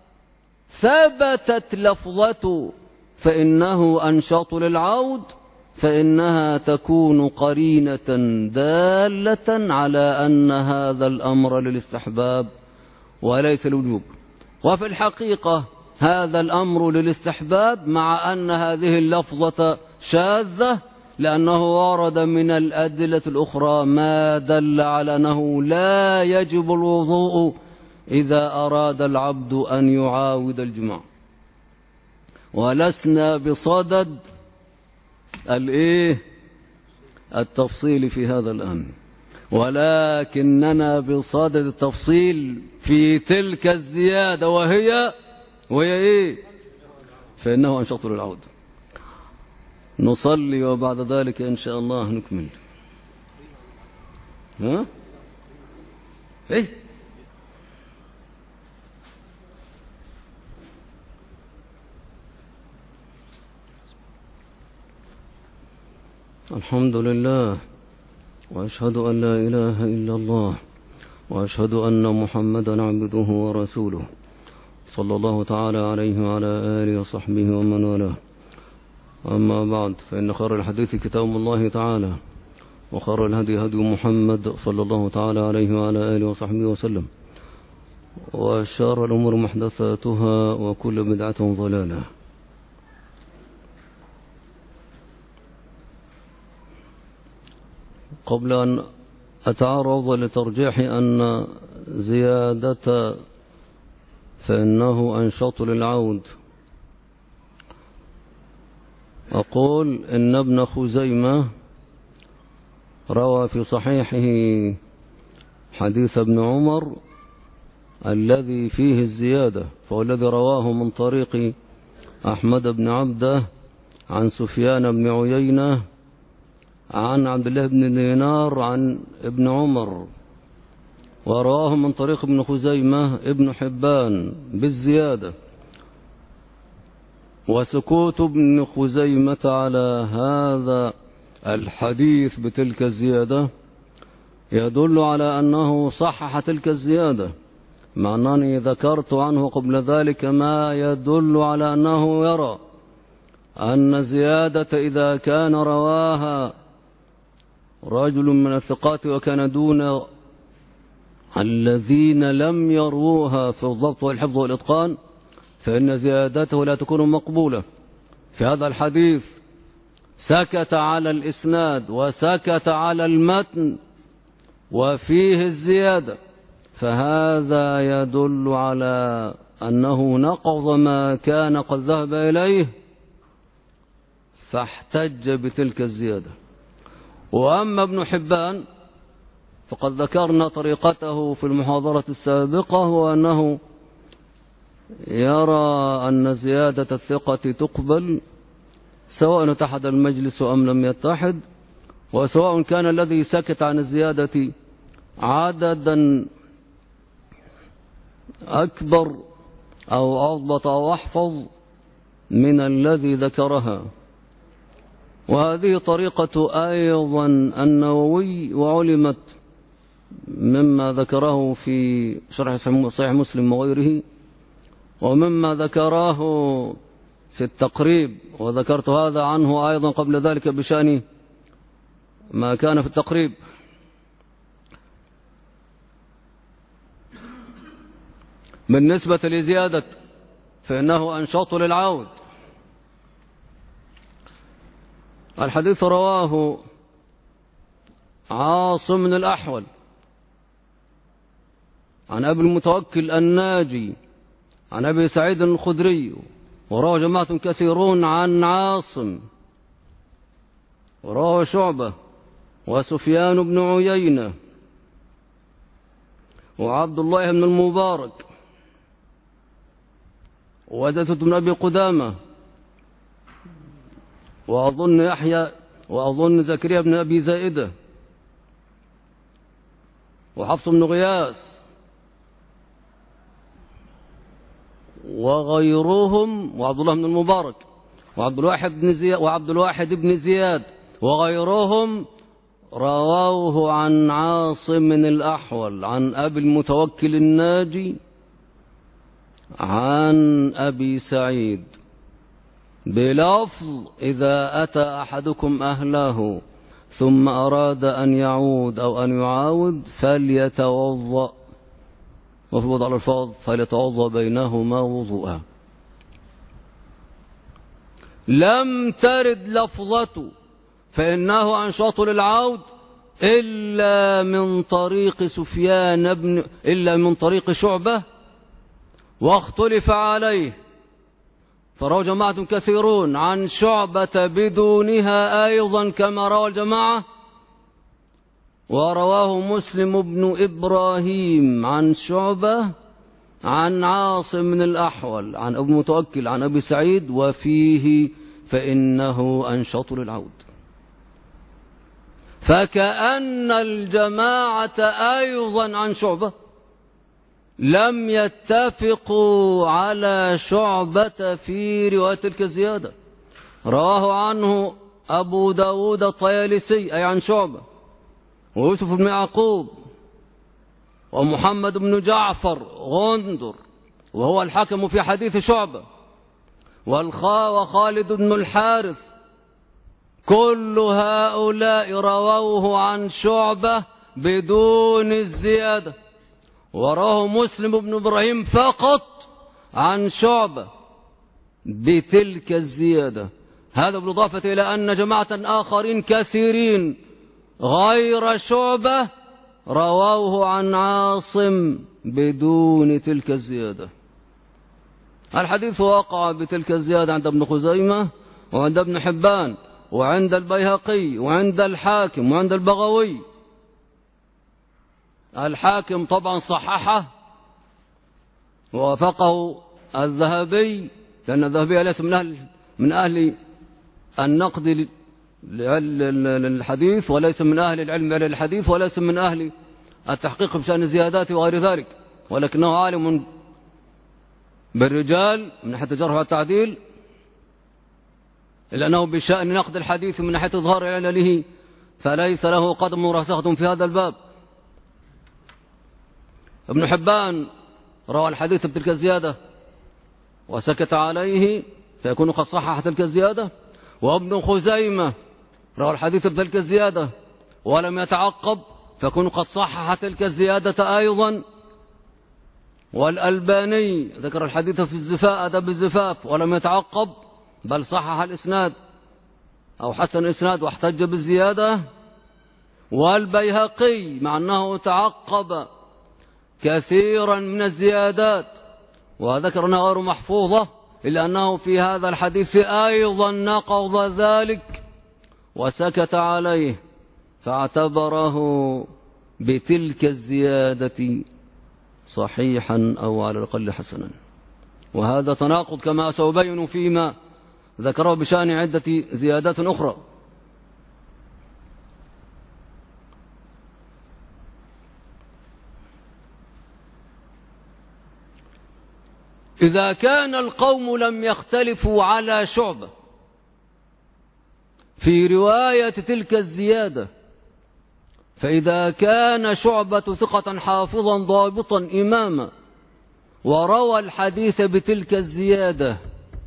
ثبتت لفظة فإنه أنشط للعود فإنها تكون قرينة دالة على أن هذا الأمر للاستحباب وليس الوجوب. وفي الحقيقة هذا الأمر للاستحباب مع أن هذه اللفظة شاذة، لأنه ورد من الأدلة الأخرى ما دل على أنه لا يجب الوضوء إذا أراد العبد أن يعاود الجماع. ولسنا بصدد التفصيل في هذا الأمر، ولكننا بصدد التفصيل في تلك الزيادة وهي فإنه أنشط للعود. نصلي وبعد ذلك إن شاء الله نكمل. الحمد لله، وأشهد أن لا إله إلا الله، وأشهد أن محمدا عبده ورسوله، صلى الله تعالى عليه وعلى آله وصحبه ومن والاه. أما بعد، فإن خير الحديث كتاب الله تعالى، وخير الهدي هدي محمد صلى الله تعالى عليه وعلى آله وصحبه وسلم، وشر الأمور محدثاتها، وكل بدعة ضلالة. قبل أن أتعرض لترجيح أن زيادة فإنه أنشط للعود، أقول إن ابن خزيمة روى في صحيحه حديث ابن عمر الذي فيه الزيادة، فهو الذي رواه من طريق أحمد بن عبده عن سفيان بن عيينة عن عبد الله بن دينار عن ابن عمر، ورواه من طريق ابن خزيمة ابن حبان بالزيادة. وسكوت ابن خزيمة على هذا الحديث بتلك الزيادة يدل على أنه صحح تلك الزيادة، مع أنني ذكرت عنه قبل ذلك ما يدل على أنه يرى أن زيادة إذا كان رواها رجل من الثقات وكان دون الذين لم يروها في الضبط والحفظ والإتقان، فإن زيادته لا تكون مقبولة. في هذا الحديث سكت على الإسناد وسكت على المتن وفيه الزيادة، فهذا يدل على أنه نقض ما كان قد ذهب إليه فاحتج بتلك الزيادة. وأما ابن حبان فقد ذكرنا طريقته في المحاضرة السابقة، وأنه يرى أن زيادة الثقة تقبل سواء اتحد المجلس أم لم يتحد، وسواء كان الذي سكت عن الزيادة عددا أكبر أو أضبط أو أحفظ من الذي ذكرها. وهذه طريقة أيضا النووي، وعلمت مما ذكره في شرح صحيح مسلم وغيره، ومما ذكراه في التقريب، وذكرت هذا عنه أيضا قبل ذلك بشأن ما كان في التقريب. بالنسبة لزيادة فإنه أنشط للعود، الحديث رواه عاصم بن الأحول عن أبي المتوكل الناجي عن أبي سعيد الخدري، وروى جماعة كثيرون عن عاصم، وروى شعبة وسفيان بن عيينة وعبد الله بن المبارك وزيد بن أبي قدامة، وأظن يحيى، وأظن زكريا بن أبي زائدة، وحفص بن غياث وغيرهم، وعبد الله بن المبارك وعبد الواحد بن زياد وغيرهم رواه عن عاصم الأحول عن أبي المتوكل الناجي عن أبي سعيد بلفظ إذا أتى أحدكم أهله ثم أراد أن يعود أو أن يعاود فليتوضأ، وفي وضع الألفاظ فليتوضأ بينهما وضوءا. لم ترد لفظة فإنه أنشط للعود إلا من طريق شعبة، واختلف عليه، فروى جماعة كثيرون عن شعبة بدونها أيضا كما روى الجماعة، ورواه مسلم بن إبراهيم عن شعبة عن عاصم بن الأحول عن أبي متوكل عن أبي سعيد، وفيه فإنه أنشط للعود. فكأن الجماعة أيضا عن شعبة لم يتفقوا على شعبة في رواية تلك الزيادة، رواه عنه أبو داود الطيالسي أي عن شعبة، ويوسف بن يعقوب، ومحمد بن جعفر غندر وهو الحكم في حديث شعبة، وخالد بن الحارث، كل هؤلاء رووه عن شعبة بدون الزيادة. ورواه مسلم بن إبراهيم فقط عن شعبة بتلك الزيادة. هذا بالإضافة إلى أن جماعة آخرين كثيرين غير شعبة رووه عن عاصم بدون تلك الزيادة. الحديث وقع بتلك الزيادة عند ابن خزيمة وعند ابن حبان وعند البيهقي وعند الحاكم وعند البغوي. الحاكم طبعا صححه ووافقه الذهبي، لأن الذهبي ليس من أهل النقد للحديث، وليس من أهل العلم للحديث، وليس من أهل التحقيق بشأن الزيادات وغير ذلك، ولكنه عالم بالرجال من ناحية الجرح والتعديل، إلا أنه بشأن نقد الحديث من ناحية إظهار علله فليس له قدم راسخة في هذا الباب. ابن حبان روى الحديث بتلك الزيادة وسكت عليه فيكون قد صحح تلك الزيادة، وابن خزيمة روى الحديث بتلك الزيادة ولم يتعقب فيكون قد صحح تلك الزيادة أيضا، والألباني ذكر الحديث في الزفاء أدب الزفاف ولم يتعقب بل صحح الإسناد أو حسن الإسناد واحتج بالزيادة، والبيهقي مع أنه تعقب كثيرا من الزيادات وذكر أنها غير محفوظة إلا أنه في هذا الحديث أيضا نقض ذلك وسكت عليه فاعتبره بتلك الزيادة صحيحا أو على الأقل حسنا. وهذا تناقض كما سأبين فيما ذكره بشأن عدة زيادات أخرى. إذا كان القوم لم يختلفوا على شعبة في رواية تلك الزيادة، فإذا كان شعبة ثقة حافظا ضابطا إماما وروى الحديث بتلك الزيادة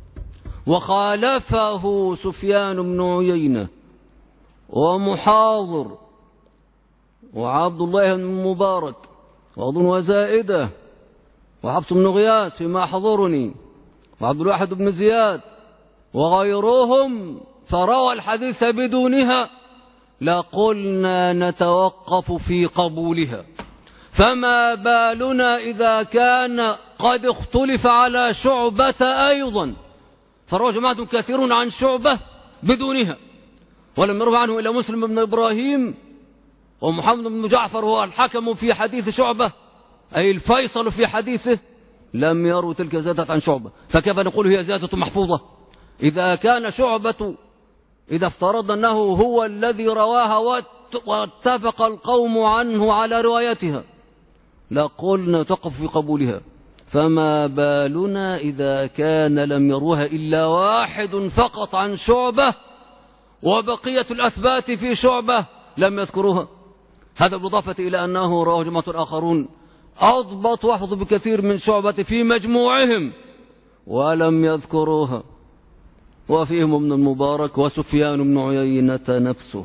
وخالفه سفيان بن عيينة ومحاضر وعبد الله بن مبارك وأظن وزائدة وحفص بن غياث فيما حضرني وعبد الواحد بن زياد وغيرهم فروى الحديث بدونها لقلنا نتوقف في قبولها، فما بالنا إذا كان قد اختلف على شعبة أيضا فروى جماعة كثيرون عن شعبة بدونها ولم يروى عنه إلا مسلم بن إبراهيم ومحمد بن جعفر هو الحكم في حديث شعبة أي الفيصل في حديثه لم يروا تلك زيادة عن شعبة، فكيف نقول هي زيادة محفوظة إذا كان شعبة إذا افترضنا أنه هو الذي رواها واتفق القوم عنه على روايتها لقلنا تقف في قبولها، فما بالنا إذا كان لم يروها إلا واحد فقط عن شعبة وبقية الأثبات في شعبة لم يذكروها. هذا بالإضافة إلى أنه رواه جماعة آخرون أضبط واحفظ بكثير من شعبة في مجموعهم ولم يذكروها، وفيهم ابن المبارك وسفيان بن عيينة نفسه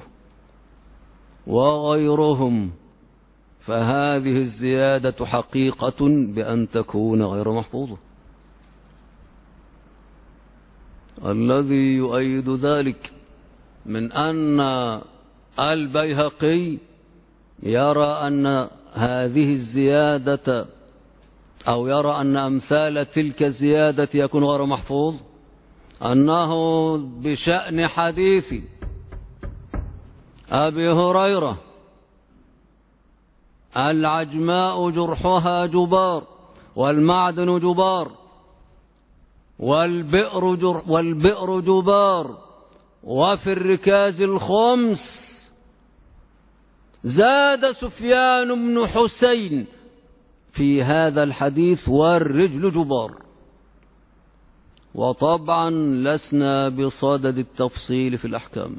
وغيرهم، فهذه الزيادة حقيقة بأن تكون غير محفوظة. الذي يؤيد ذلك من أن البيهقي يرى أن هذه الزيادة أو يرى أن أمثال تلك الزيادة يكون غير محفوظ أنه بشأن حديث أبي هريرة العجماء جرحها جبار والمعدن جبار والبئر جبار وفي الركاز الخمس، زاد سفيان بن حسين في هذا الحديث والرجل جبار، وطبعا لسنا بصدد التفصيل في الأحكام،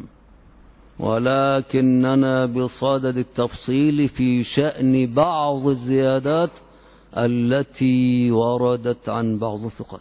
ولكننا بصدد التفصيل في شأن بعض الزيادات التي وردت عن بعض الثقات.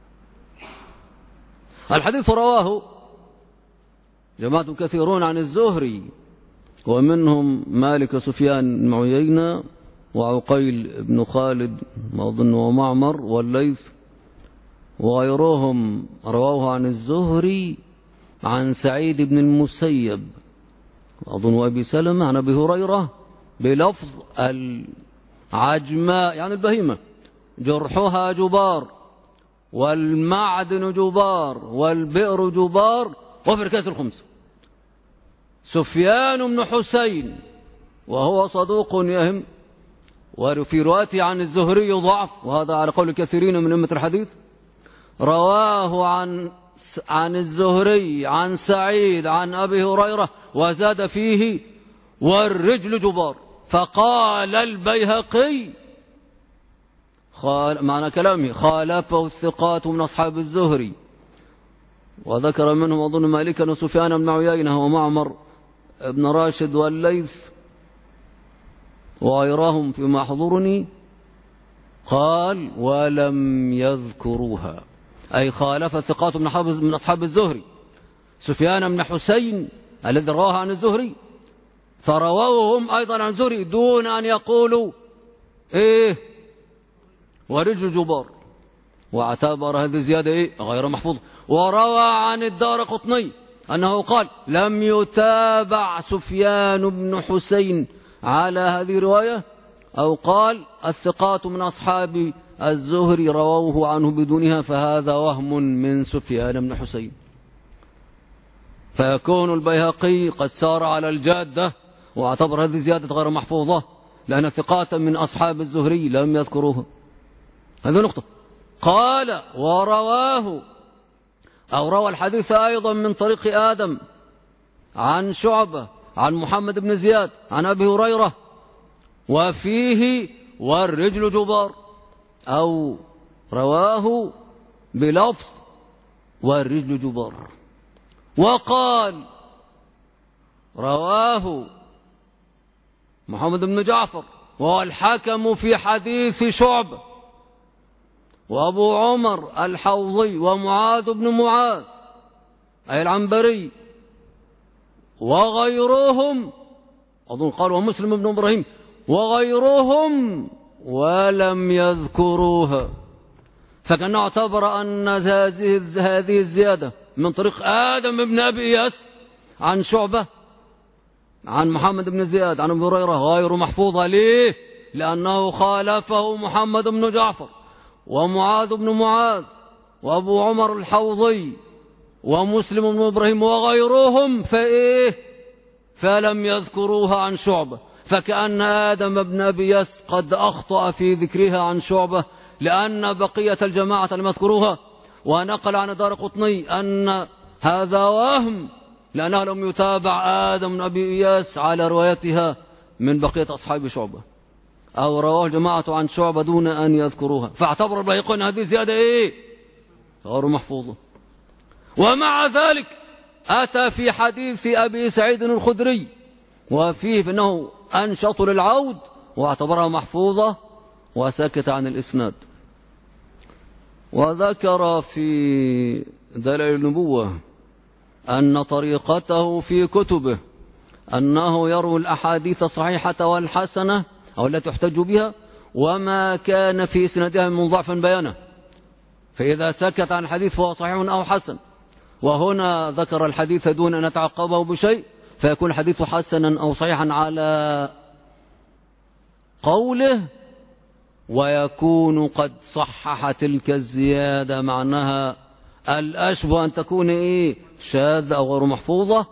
الحديث رواه جماعة كثيرون عن الزهري، ومنهم مالك سفيان بن عيينة وعقيل بن خالد ما أظن ومعمر والليث وغيرهم، رواه عن الزهري عن سعيد بن المسيب أظن أبي سلمة عن أبي هريرة بلفظ العجماء يعني البهيمة جرحها جبار والمعدن جبار والبئر جبار وفي ركاز الخمس. سفيان بن حسين وهو صدوق يهم، وفي رواته عن الزهري ضعف، وهذا على قول كثيرين من أمة الحديث، رواه عن الزهري عن سعيد عن أبي هريرة وزاد فيه والرجل جبار. فقال البيهقي معنى كلامه خالفه الثقات من أصحاب الزهري، وذكر منهم أظن مالكا وسفيان بن عيينة ومعمر بن راشد والليث وغيرهم فيما يحضرني، قال ولم يذكروها، أي خالف الثقات من أصحاب الزهري سفيان بن حسين الذي رواه عن الزهري، فرواهم أيضا عن الزهري دون أن يقولوا إيه ورجل جبار، واعتبر هذه الزيادة إيه غير محفوظة. وروى عن الدارقطني أنه قال لم يتابع سفيان بن حسين على هذه الرواية، أو قال الثقات من أصحاب الزهري رووه عنه بدونها، فهذا وهم من سفيان بن حسين. فيكون البيهقي قد سار على الجادة واعتبر هذه زيادة غير محفوظة لأن ثقات من أصحاب الزهري لم يذكروها. هذه نقطة. قال ورواه أو روى الحديث أيضا من طريق آدم عن شعبة عن محمد بن زياد عن أبي هريرة وفيه والرجل جبار، أو رواه بلفظ والرجل جبار. وقال رواه محمد بن جعفر وهو الحكم في حديث شعبة وأبو عمر الحوضي ومعاذ بن معاذ أي العنبري وغيرهم، أظن قالوا مسلم بن إبراهيم وغيرهم، ولم يذكروها. فكان اعتبر أن هذه الزيادة من طريق آدم بن أبي إياس عن شعبة عن محمد بن زياد عن أبي هريرة غير محفوظة. ليه؟ لأنه خالفه محمد بن جعفر ومعاذ بن معاذ وأبو عمر الحوضي ومسلم بن إبراهيم وغيرهم فلم يذكروها عن شعبة، فكأن آدم بن أبي إياس قد أخطأ في ذكرها عن شعبة لأن بقية الجماعة لم يذكروها. ونقل عن دارقطني أن هذا وهم لأنه لم يتابع آدم بن أبي إياس على روايتها من بقية أصحاب شعبة، أو رواه جماعة عن شعبة دون أن يذكروها، فاعتبر البيهقي أن هذه زيادة غير محفوظة. ومع ذلك أتى في حديث أبي سعيد الخدري وفيه فإنه أنشط للعود واعتبرها محفوظة وسكت عن الإسناد. وذكر في دلائل النبوة أن طريقته في كتبه أنه يروي الأحاديث الصحيحة والحسنة أو التي تحتج بها وما كان في إسنادها من ضعف بيانه، فإذا سكت عن الحديث فهو صحيح أو حسن. وهنا ذكر الحديث دون أن يتعقبه بشيء، فيكون الحديث حسنا أو صحيحا على قوله، ويكون قد صحح تلك الزيادة، معناها الأشبه أن تكون شاذة أو غير محفوظة،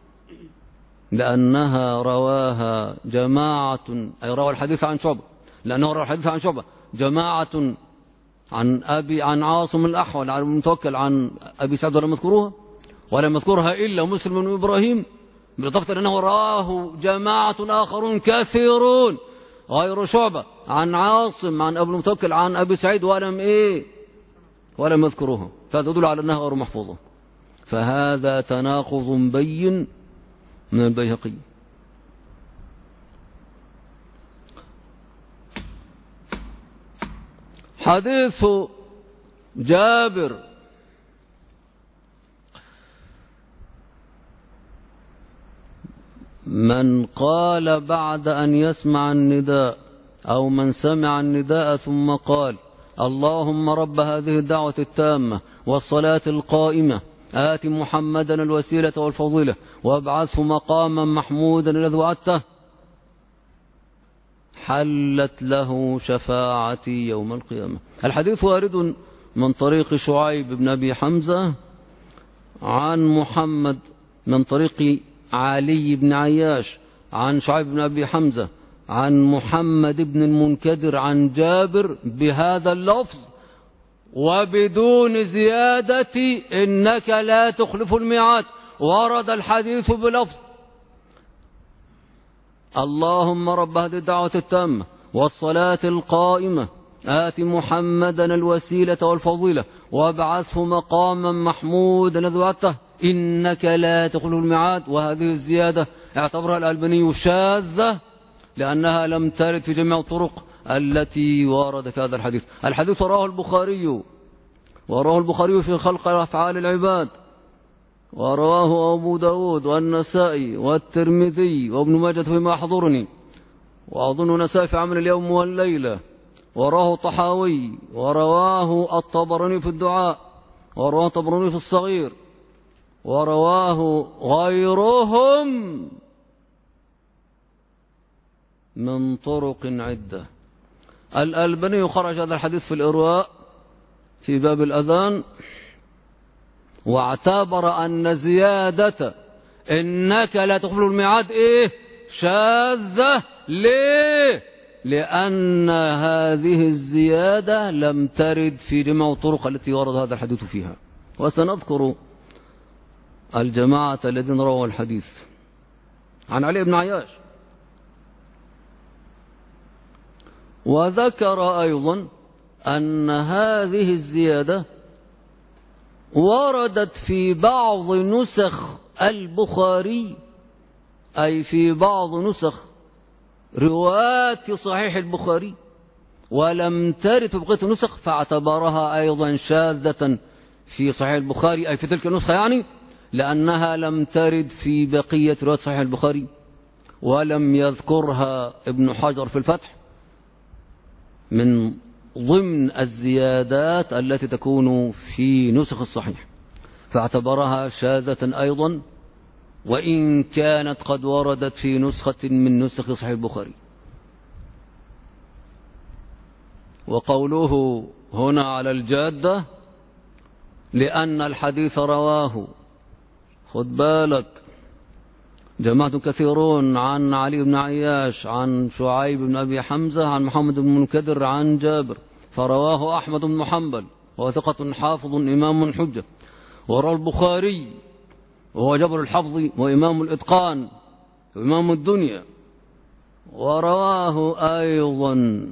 لأنها رواها جماعة، أي روى الحديث عن شعبة، لأنه روى الحديث عن شعبة جماعة عن عاصم الأحول عن المتوكل عن أبي سعد ولم يذكروها، ولم يذكرها إلا مسلم بن إبراهيم، بالإضافة لأنه رواه جماعة آخرون كثيرون غير شعبة عن عاصم عن أبي المتوكل عن أبي سعيد ولم يذكروها، فتدل على أنها غير محفوظة. فهذا تناقض بين من البيهقي. حديث جابر: من قال بعد أن يسمع النداء أو من سمع النداء ثم قال: اللهم رب هذه الدعوة التامة والصلاة القائمة آت محمدا الوسيلة والفضيلة وابعثه مقاما محمودا الذي وعدته، حلت له شفاعتي يوم القيامة. الحديث وارد من طريق شعيب بن أبي حمزة عن محمد، من طريق علي بن عياش عن شعيب بن أبي حمزة عن محمد بن المنكدر عن جابر بهذا اللفظ وبدون زيادة إنك لا تخلف الميعاد. ورد الحديث بلفظ: اللهم رب هذه الدعوة التامة والصلاة القائمة آت محمدا الوسيلة والفضيلة وابعثه مقاما محمودا الذي وعدته إنك لا تخلف الميعاد. وهذه الزيادة اعتبرها الألباني شاذة لأنها لم ترد في جميع الطرق التي ورد في هذا الحديث. الحديث وراه البخاري في خلق أفعال العباد، ورواه أبو داود والنسائي والترمذي وابن ماجة فيما يحضرني، وأظن نسائي في عمل اليوم والليلة، وراه طحاوي، ورواه الطبراني في الدعاء، ورواه الطبراني في الصغير، ورواه غيرهم من طرق عدة. الألباني خرج هذا الحديث في الإرواء في باب الأذان، واعتبر أن زيادة إنك لا تخلف الميعاد شاذة. ليه؟ لأن هذه الزيادة لم ترد في جميع الطرق التي ورد هذا الحديث فيها. وسنذكر الجماعة الذين رووا الحديث. عن علي بن عياش، وذكر أيضا أن هذه الزيادة وردت في بعض نسخ البخاري، أي في بعض نسخ روايات صحيح البخاري، ولم ترد في بقية النسخ، فاعتبرها أيضا شاذة في صحيح البخاري، أي في تلك النسخة يعني، لأنها لم ترد في بقية روايات صحيح البخاري، ولم يذكرها ابن حجر في الفتح من ضمن الزيادات التي تكون في نسخ الصحيح، فاعتبرها شاذة أيضا، وإن كانت قد وردت في نسخة من نسخ صحيح البخاري. وقوله هنا على الجادة لأن الحديث رواه، خد بالك، جماعة كثيرون عن علي بن عياش عن شعيب بن أبي حمزة عن محمد بن المنكدر عن جابر، فرواه أحمد بن حنبل وهو ثقة حافظ إمام حجة، وروى البخاري وهو جبر الحفظ وإمام الإتقان وإمام الدنيا، ورواه أيضا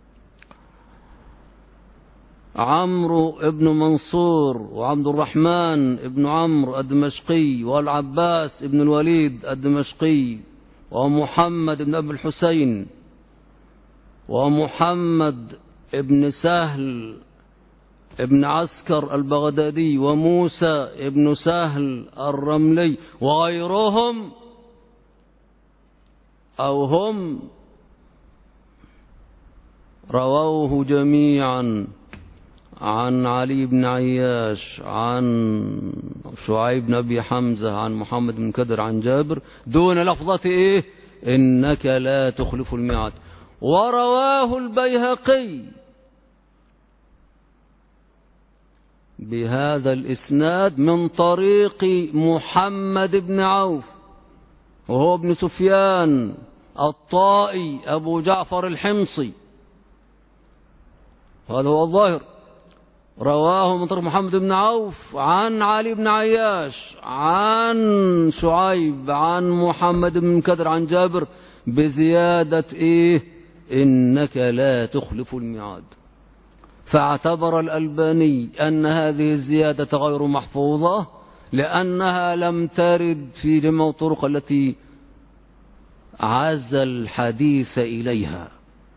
عمرو بن منصور وعبد الرحمن بن عمرو الدمشقي والعباس بن الوليد الدمشقي ومحمد بن أبي الحسين ومحمد بن سهل ابن عسكر البغدادي وموسى ابن سهل الرملي وغيرهم، أو هم رووه جميعا عن علي بن عياش عن شعيب بن أبي حمزة عن محمد بن كدر عن جابر دون لفظة إنك لا تخلف الميعاد. ورواه البيهقي بهذا الإسناد من طريق محمد بن عوف وهو ابن سفيان الطائي أبو جعفر الحمصي، هذا هو الظاهر. رواه من طريق محمد بن عوف عن علي بن عياش عن شعيب عن محمد بن كدر عن جابر بزيادة إنك لا تخلف الميعاد. فاعتبر الألباني أن هذه الزيادة غير محفوظة لأنها لم ترد في جميع الطرق التي عز الحديث إليها.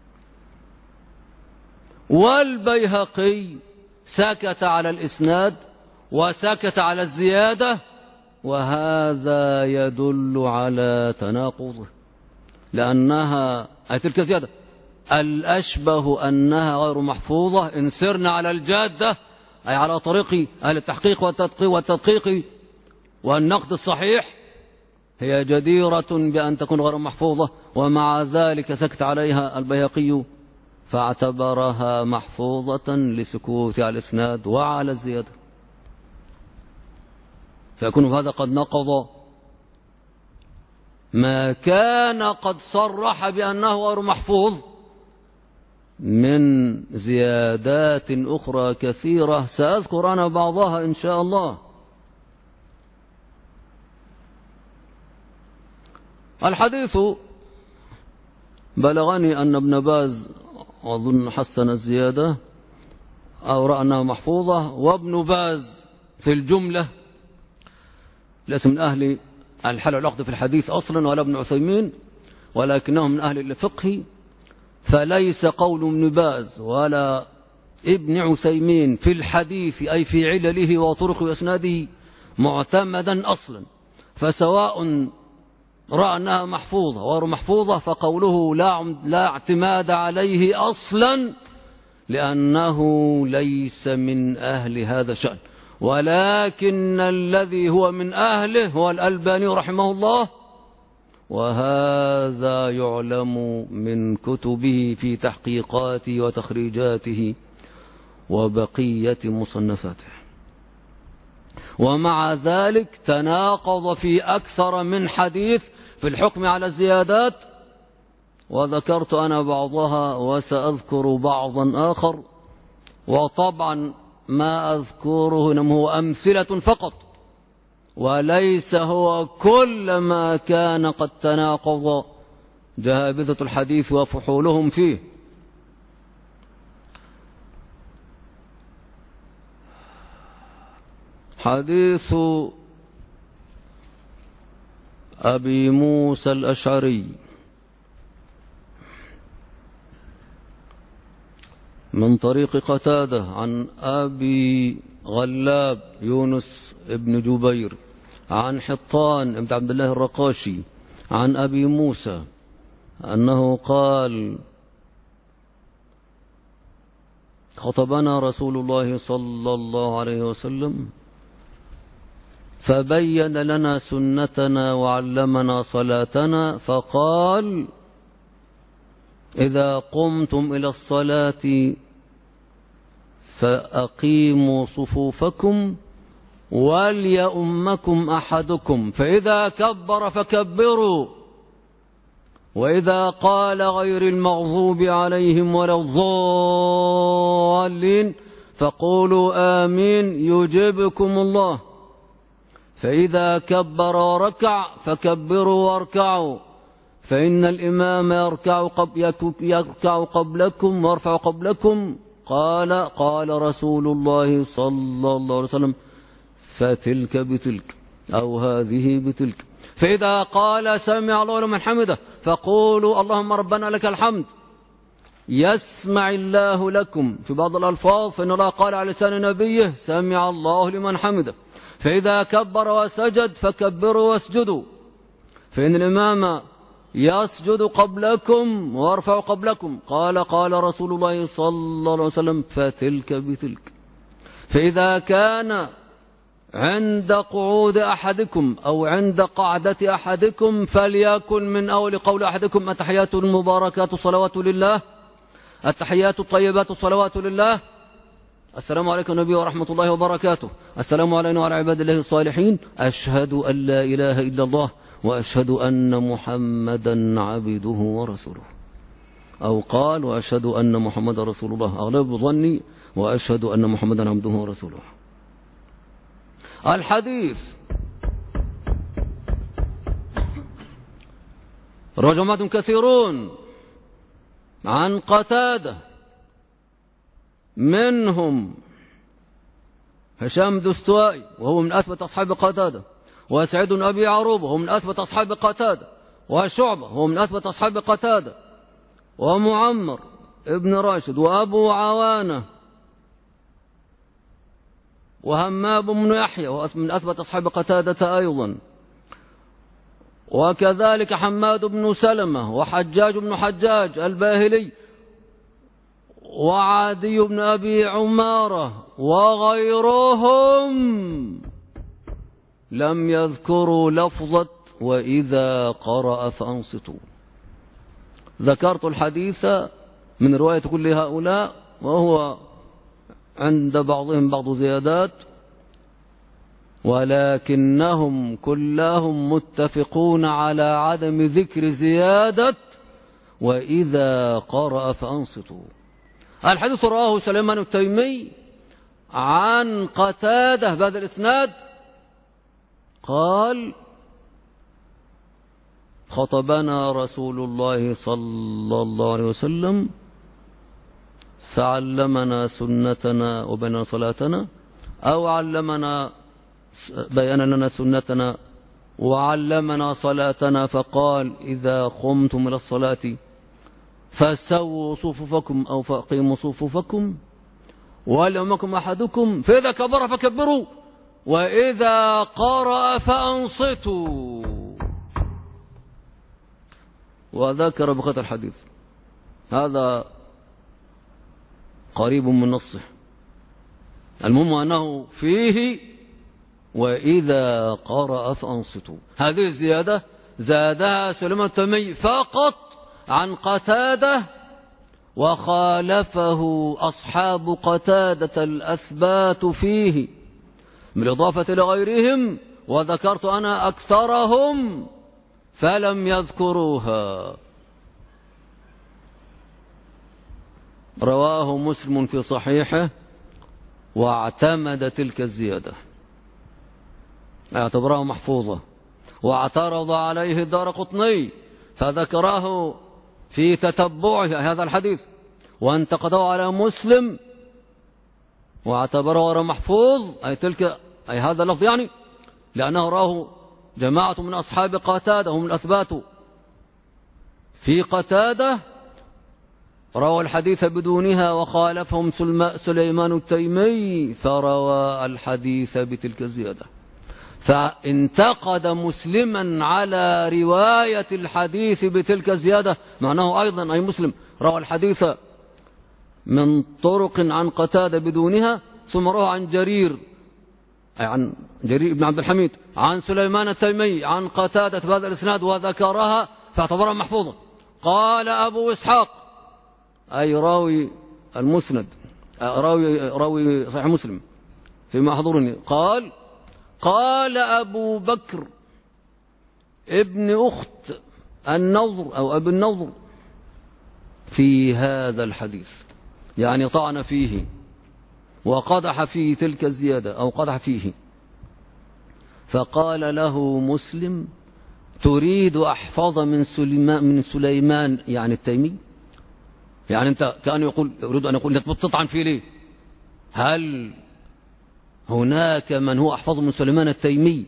والبيهقي سكت على الإسناد وسكت على الزيادة، وهذا يدل على تناقضه، لأنها تلك زيادة الأشبه أنها غير محفوظة إن سرنا على الجادة، أي على طريق أهل التحقيق والتدقيق والنقد الصحيح، هي جديرة بأن تكون غير محفوظة، ومع ذلك سكت عليها البيهقي فاعتبرها محفوظة لسكوت على الإسناد وعلى الزيادة، فيكون هذا قد نقض ما كان قد صرح بأنه غير محفوظ من زيادات أخرى كثيرة سأذكر أنا بعضها إن شاء الله. الحديث بلغني أن ابن باز أظن حسن الزيادة أو رأى أنها محفوظة، وابن باز في الجملة ليس من أهل الحل والعقد في الحديث أصلا ولا ابن عثيمين، ولكنهم من أهل الفقه، فليس قول ابن باز ولا ابن عثيمين في الحديث أي في علله وطرق وأسناده معتمدا أصلا، فسواء رأى أنها محفوظة وغير محفوظة فقوله لا اعتماد عليه أصلا لأنه ليس من أهل هذا الشأن، ولكن الذي هو من أهله هو الألباني رحمه الله، وهذا يعلم من كتبه في تحقيقاته وتخريجاته وبقية مصنفاته. ومع ذلك تناقض في أكثر من حديث في الحكم على الزيادات، وذكرت أنا بعضها وسأذكر بعضا آخر، وطبعا ما أذكره إنما هو أمثلة فقط وليس هو كل ما كان قد تناقض جهابذة الحديث وفحولهم فيه. حديث أبي موسى الأشعري من طريق قتادة عن أبي غلاب يونس بن جبير عن حطان بن عبد الله الرقاشي عن أبي موسى أنه قال: خطبنا رسول الله صلى الله عليه وسلم فبين لنا سنتنا وعلمنا صلاتنا، فقال: إذا قمتم إلى الصلاة فأقيموا صفوفكم وليؤمكم أحدكم، فإذا كبر فكبروا، وإذا قال غير المغضوب عليهم ولا الضالين فقولوا آمين يجبكم الله، فإذا كبر وركع فكبروا واركعوا، فإن الإمام يركع قبلكم ويرفع قبلكم. قال رسول الله صلى الله عليه وسلم: فتلك بتلك أو هذه بتلك. فإذا قال سمع الله لمن حمده فقولوا اللهم ربنا لك الحمد يسمع الله لكم. في بعض الألفاظ فإن الله قال على لسان نبيه سمع الله لمن حمده. فإذا كبر وسجد فكبروا واسجدوا، فإن الإمام يسجد قبلكم ويرفع قبلكم. قال رسول الله صلى الله عليه وسلم: فتلك بتلك. فإذا كان عند قعود أحدكم أو عند قعدة أحدكم فليكن من أول قول أحدكم: التحيات المباركات الصلوات لله، التحيات الطيبات الصلوات لله، السلام عليكم النبي ورحمة الله وبركاته، السلام علينا وعلى عباد الله الصالحين، أشهد أن لا إله إلا الله وأشهد أن محمدا عبده ورسوله. أو قال: وأشهد أن محمدا رسول الله، أغلب ظني وأشهد أن محمدا عبده ورسوله. الحديث رجمات كثيرون عن قتادة منهم هشام الدستوائي وهو من أثبت أصحاب قتادة، وسعيد بن أبي عروبة وهو من أثبت أصحاب قتادة، وشعبة وهو من أثبت أصحاب قتادة، ومعمر ابن راشد وأبو عوانة وهماب بن يحيى من أثبت أصحاب قتادة أيضا، وكذلك حماد بن سلمة وحجاج بن حجاج الباهلي وعادي بن أبي عمارة وغيرهم لم يذكروا لفظة وإذا قرأ فأنصتوا. ذكرت الحديث من رواية كل هؤلاء، وهو عند بعضهم بعض زيادات، ولكنهم كلهم متفقون على عدم ذكر زيادة وإذا قرأ فأنصتوا. الحديث رواه سليمان التيمي عن قتادة بهذا الإسناد قال: خطبنا رسول الله صلى الله عليه وسلم فعلمنا سنتنا وبين صلاتنا، أو علمنا بيان لنا سنتنا وعلمنا صلاتنا، فقال: إذا قمتم إلى الصلاة فسووا صفوفكم أو فأقيموا صفوفكم وليؤمكم أحدكم فإذا كبر فكبروا وإذا قرأ فأنصتوا. وذكر بقية الحديث، هذا قريب من نصه. المهم أنه فيه وإذا قرأ فأنصتوا. هذه الزيادة زادها سليمان التيمي فقط عن قتادة، وخالفه أصحاب قتادة الأثبات فيه بالإضافة لغيرهم، وذكرت أنا أكثرهم فلم يذكروها. رواه مسلم في صحيحه واعتمد تلك الزيادة، اعتبرها محفوظة، واعترض عليه الدارقطني فذكره في تتبعه هذا الحديث وانتقده على مسلم واعتبره غير محفوظ، أي هذا اللفظ يعني، لأنه راه جماعة من أصحاب قتادة هم الأثبات في قتادة روى الحديث بدونها، وخالفهم سليمان التيمي فروى الحديث بتلك الزيادة. فانتقد مسلما على رواية الحديث بتلك الزيادة، معناه أيضا أي مسلم روى الحديث من طرق عن قتادة بدونها، ثم روى عن جرير بن عبد الحميد عن سليمان التيمي عن قتادة بهذا الإسناد وذكرها فاعتبرها محفوظة. قال أبو إسحاق أي راوي المسند راوي صحيح مسلم فيما أحضرني، قال أبو بكر ابن أخت النضر أو أبي النضر في هذا الحديث، يعني طعن فيه وقدح فيه تلك الزيادة أو قدح فيه، فقال له مسلم: تريد أحفظ من سليمان يعني التيمي؟ يعني أنت كان يقول أريد أن أقول أنت بتطعن فيه ليه؟ هل هناك من هو أحفظ من سليمان التيمي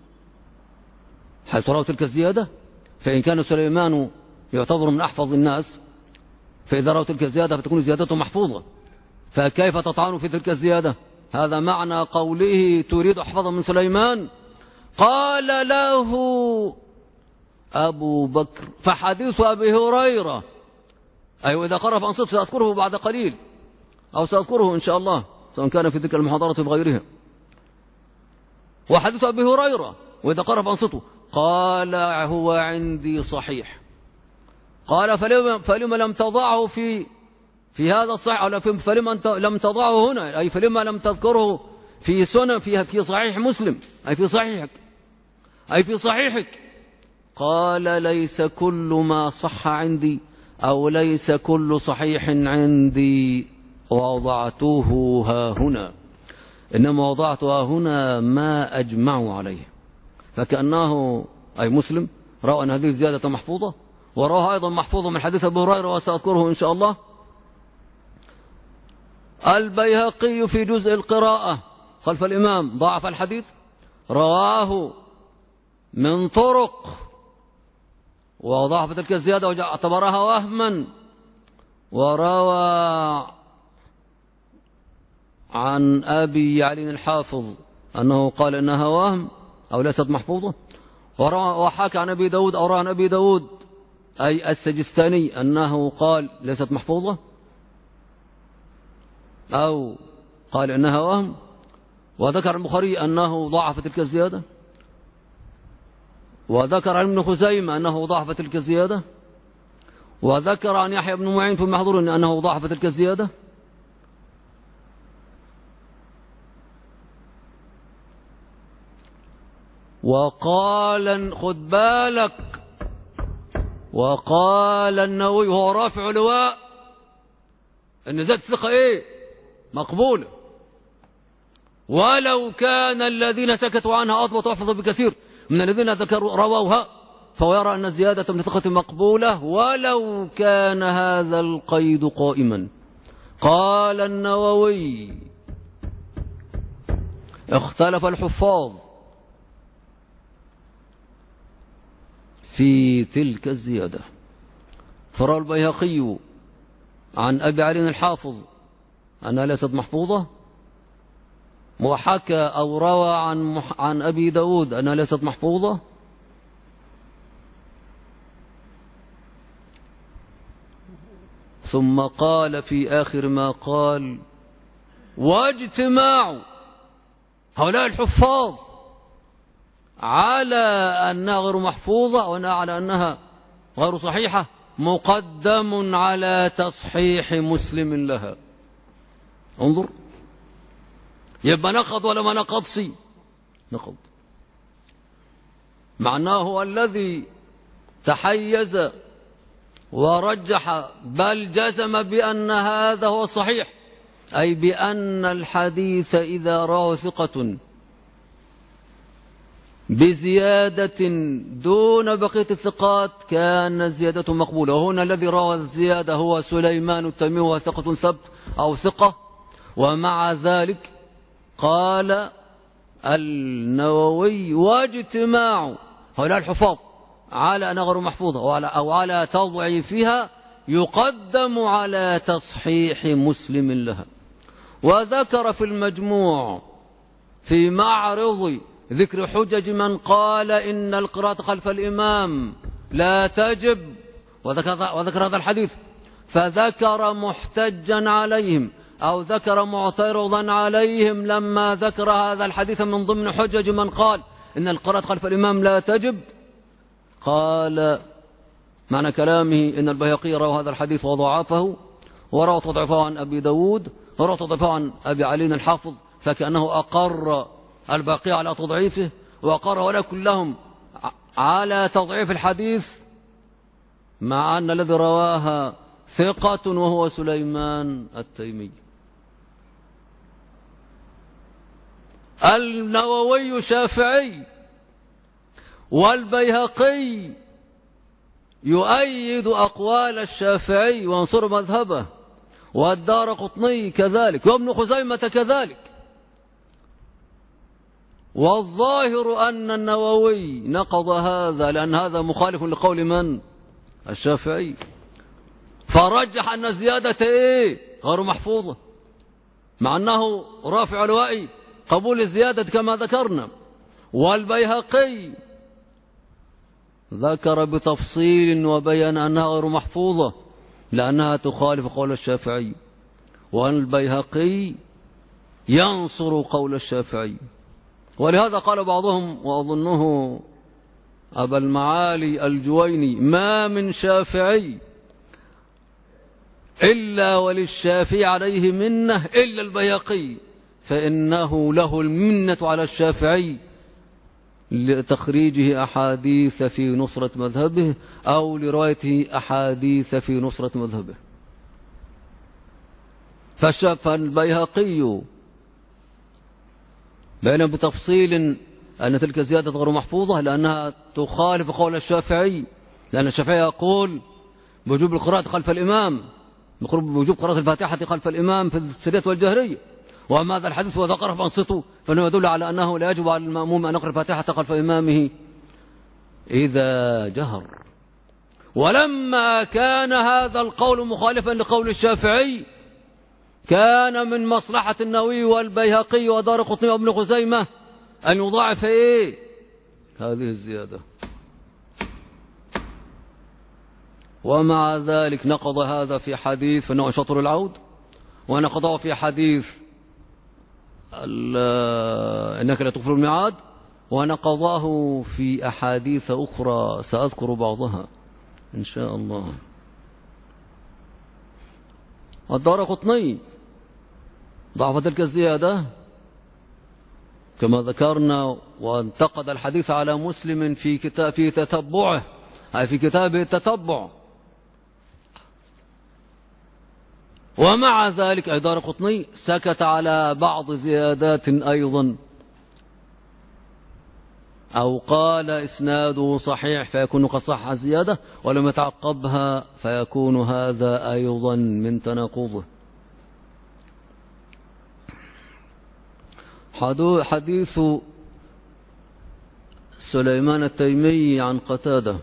حيث رأوا تلك الزيادة؟ فإن كان سليمان يعتبر من أحفظ الناس، فإذا رأوا تلك الزيادة فتكون زيادته محفوظة، فكيف تطعن في تلك الزيادة؟ هذا معنى قوله تريد أحفظ من سليمان. قال له أبو بكر: فحديث أبي هريرة أي وإذا قرأ فأنصت سأذكره بعد قليل، أو سأذكره إن شاء الله سواء كان في تلك المحاضرة في غيرها. وحديث أبي هريرة وإذا قرأ فأنصته قال هو عندي صحيح. قال فلما لم تضعه في هذا الصحيح، فلما لم تضعه هنا، أي فلما لم تذكره في سنن في صحيح مسلم، أي في صحيحك. قال ليس كل ما صح عندي أو ليس كل صحيح عندي وضعته ها هنا، إنما وضعتها هنا ما أجمع عليه. فكأنه أي مسلم رأى أن هذه الزيادة محفوظة، وراه أيضا محفوظة من حديث أبي هريرة وسأذكره إن شاء الله. البيهقي في جزء القراءة خلف الإمام ضعف الحديث، رواه من طرق وضعف تلك الزيادة واعتبرها وهما، وروى عن أبي علي الحافظ أنه قال إنها وهم أو ليست محفوظة، وحكى عن أبي داود أو روى عن أبي داود أي السجستاني أنه قال ليست محفوظة أو قال إنها وهم، وذكر البخاري أنه ضعف تلك الزيادة، وذكر عن ابن خزيمة أنه ضعف تلك الزيادة، وذكر عن يحيى بن معين في المحظور أنه ضعف تلك الزيادة. وقال خد بالك، وقال النووي هو رافع لواء ان ذات ثقة مقبولة، ولو كان الذين سكتوا عنها أضبط وأحفظ بكثير من الذين ذكروا رووها، فهو يرى أن الزيادة من ثقة مقبولة ولو كان هذا القيد قائما. قال النووي اختلف الحفاظ في تلك الزيادة، فروى البيهقي عن أبي علي الحافظ أنها ليست محفوظة، وحكى أو روى عن أبي داود أنها ليست محفوظة، ثم قال في آخر ما قال واجتماع هؤلاء الحفاظ على أنها غير محفوظة وعلى أنها غير صحيحة مقدم على تصحيح مسلم لها. انظر، يبقى نقض ولا ما نقضش؟ نقض. معناه هو الذي تحيز ورجح بل جزم بأن هذا هو الصحيح، أي بأن الحديث إذا رواه ثقة بزيادة دون بقية الثقات كان زيادته مقبولة. وهنا الذي روى الزيادة هو سليمان التيمي وهو ثقة ثبت أو ثقة، ومع ذلك قال النووي واجتماع هؤلاء الحفاظ على أنها غير محفوظة أو على تضعيفها يقدم على تصحيح مسلم لها. وذكر في المجموع في معرض ذكر حجج من قال إن القراءة خلف الإمام لا تجب، وذكر هذا الحديث، فذكر محتجا عليهم أو ذكر معترضا عليهم لما ذكر هذا الحديث من ضمن حجج من قال إن القراءة خلف الإمام لا تجب. قال معنى كلامه إن البيهقي روى هذا الحديث وضعفه، وروى تضعفه عن أبي داود، وروى تضعفه عن أبي علي الحافظ، فكأنه أقر الباقي على تضعيفه وأقر ولا كلهم على تضعيف الحديث، مع أن الذي رواها ثقة وهو سليمان التيمي. النووي شافعي، والبيهقي يؤيد أقوال الشافعي وينصر مذهبه، والدارقطني كذلك، وابن خزيمة كذلك. والظاهر أن النووي نقض هذا لأن هذا مخالف لقول من؟ الشافعي، فرجح أن الزيادة غير محفوظة، مع أنه رافع لواء قبول الزيادة كما ذكرنا. والبيهقي ذكر بتفصيل وبين أنها غير محفوظة لأنها تخالف قول الشافعي، والبيهقي ينصر قول الشافعي. ولهذا قال بعضهم وأظنه أبا المعالي الجويني ما من شافعي إلا وللشافعي عليه منة إلا البيهقي، فإنه له المنة على الشافعي لتخريجه أحاديث في نصرة مذهبه أو لروايته أحاديث في نصرة مذهبه. فالبيهقي بين بتفصيل أن تلك الزيادة غير محفوظة لأنها تخالف قول الشافعي، لأن الشافعي يقول بوجوب القراءة خلف الإمام بوجوب قراءة الفاتحة خلف الإمام في السرية والجهرية. وأما هذا الحديث وإذا قرأ فأنصتوا فإنه يدل على أنه لا يجب على المأموم أن يقرأ الفاتحة خلف إمامه إذا جهر. ولما كان هذا القول مخالفا لقول الشافعي كان من مصلحة النووي والبيهقي ودارقطني وابن خزيمة أن يضاعف هذه الزيادة. ومع ذلك نقض هذا في حديث فإنه شطر العود، ونقضه في حديث إنك لا تغفر الميعاد، ونقضاه في أحاديث أخرى سأذكر بعضها إن شاء الله. الدارقطني ضعف تلك الزيادة كما ذكرنا، وانتقد الحديث على مسلم في تتبعه، أي في كتابه التتبع. ومع ذلك الدارقطني سكت على بعض زيادات أيضا، أو قال إسناده صحيح فيكون قد صح زيادة ولم يتعقبها فيكون هذا أيضا من تناقضه. حديث سليمان التيمي عن قتادة: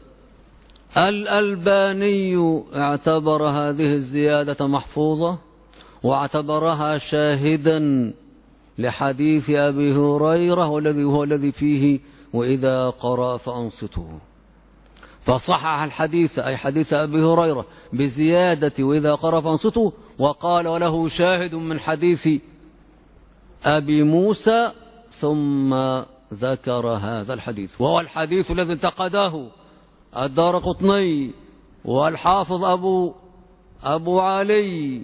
الألباني اعتبر هذه الزيادة محفوظة واعتبرها شاهدا لحديث أبي هريرة والذي هو الذي فيه وإذا قرأ فأنصته، فصحح الحديث أي حديث أبي هريرة بزيادة وإذا قرأ فأنصته، وقال وله شاهد من حديث أبي موسى، ثم ذكر هذا الحديث وهو الحديث الذي انتقده الدارقطني والحافظ أبو علي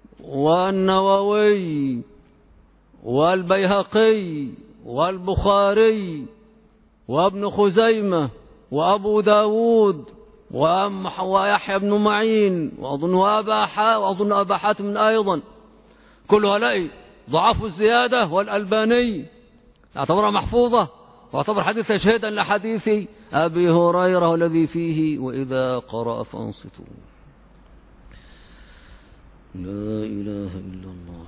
والنووي والبيهقي والبخاري وابن خزيمة وأبو داود ويحيى بن معين وأظن أبا حاتم أيضا، كل هؤلاء ضعفوا الزيادة، والألباني اعتبرها محفوظة واعتبر حديث شهيدا لحديث أبي هريرة الذي فيه وإذا قرأ فأنصتوا. لا إله إلا الله.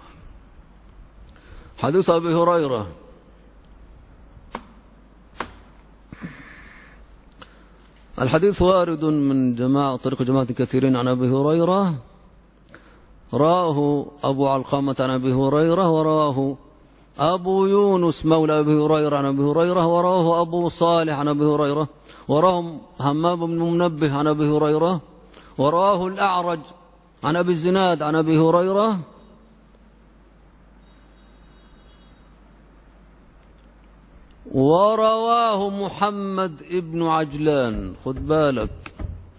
حديث أبي هريرة: الحديث وارد من طريق جماعة كثيرين عن أبي هريرة، راه أبو علقمة عن أبي هريرة، وراه أبو يونس مولى أبي هريرة عن أبي هريرة، وراه أبو صالح عن أبي هريرة، وراه همام بن منبه عن أبي هريرة، وراه الأعرج عن أبي الزناد عن أبي هريرة، ورواه محمد ابن عجلان، خد بالك،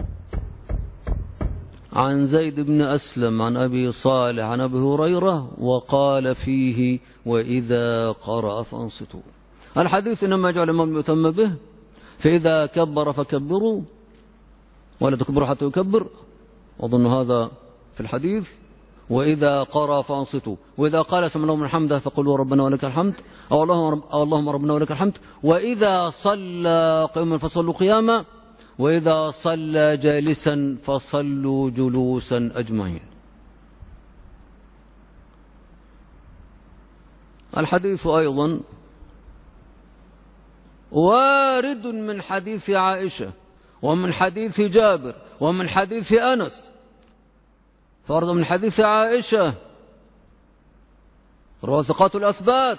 عن زيد بن أسلم عن أبي صالح عن أبي هريرة، وقال فيه وإذا قرأ فأنصتوا. الحديث إنما جعل الإمام يتم به، فإذا كبر فكبروا ولا تكبروا حتى يكبر، أظن هذا في الحديث، وإذا قرأ فأنصتوا، وإذا قال سمع الله من حمده فقولوا ربنا ولك الحمد، أو اللهم ربنا ولك الحمد، وإذا صلى قياما فصلوا قياما، وإذا صلى جالسا فصلوا جلوسا أجمعين. الحديث أيضا وارد من حديث عائشة ومن حديث جابر ومن حديث أنس. فارد من حديث عائشة الواثقات الأثبات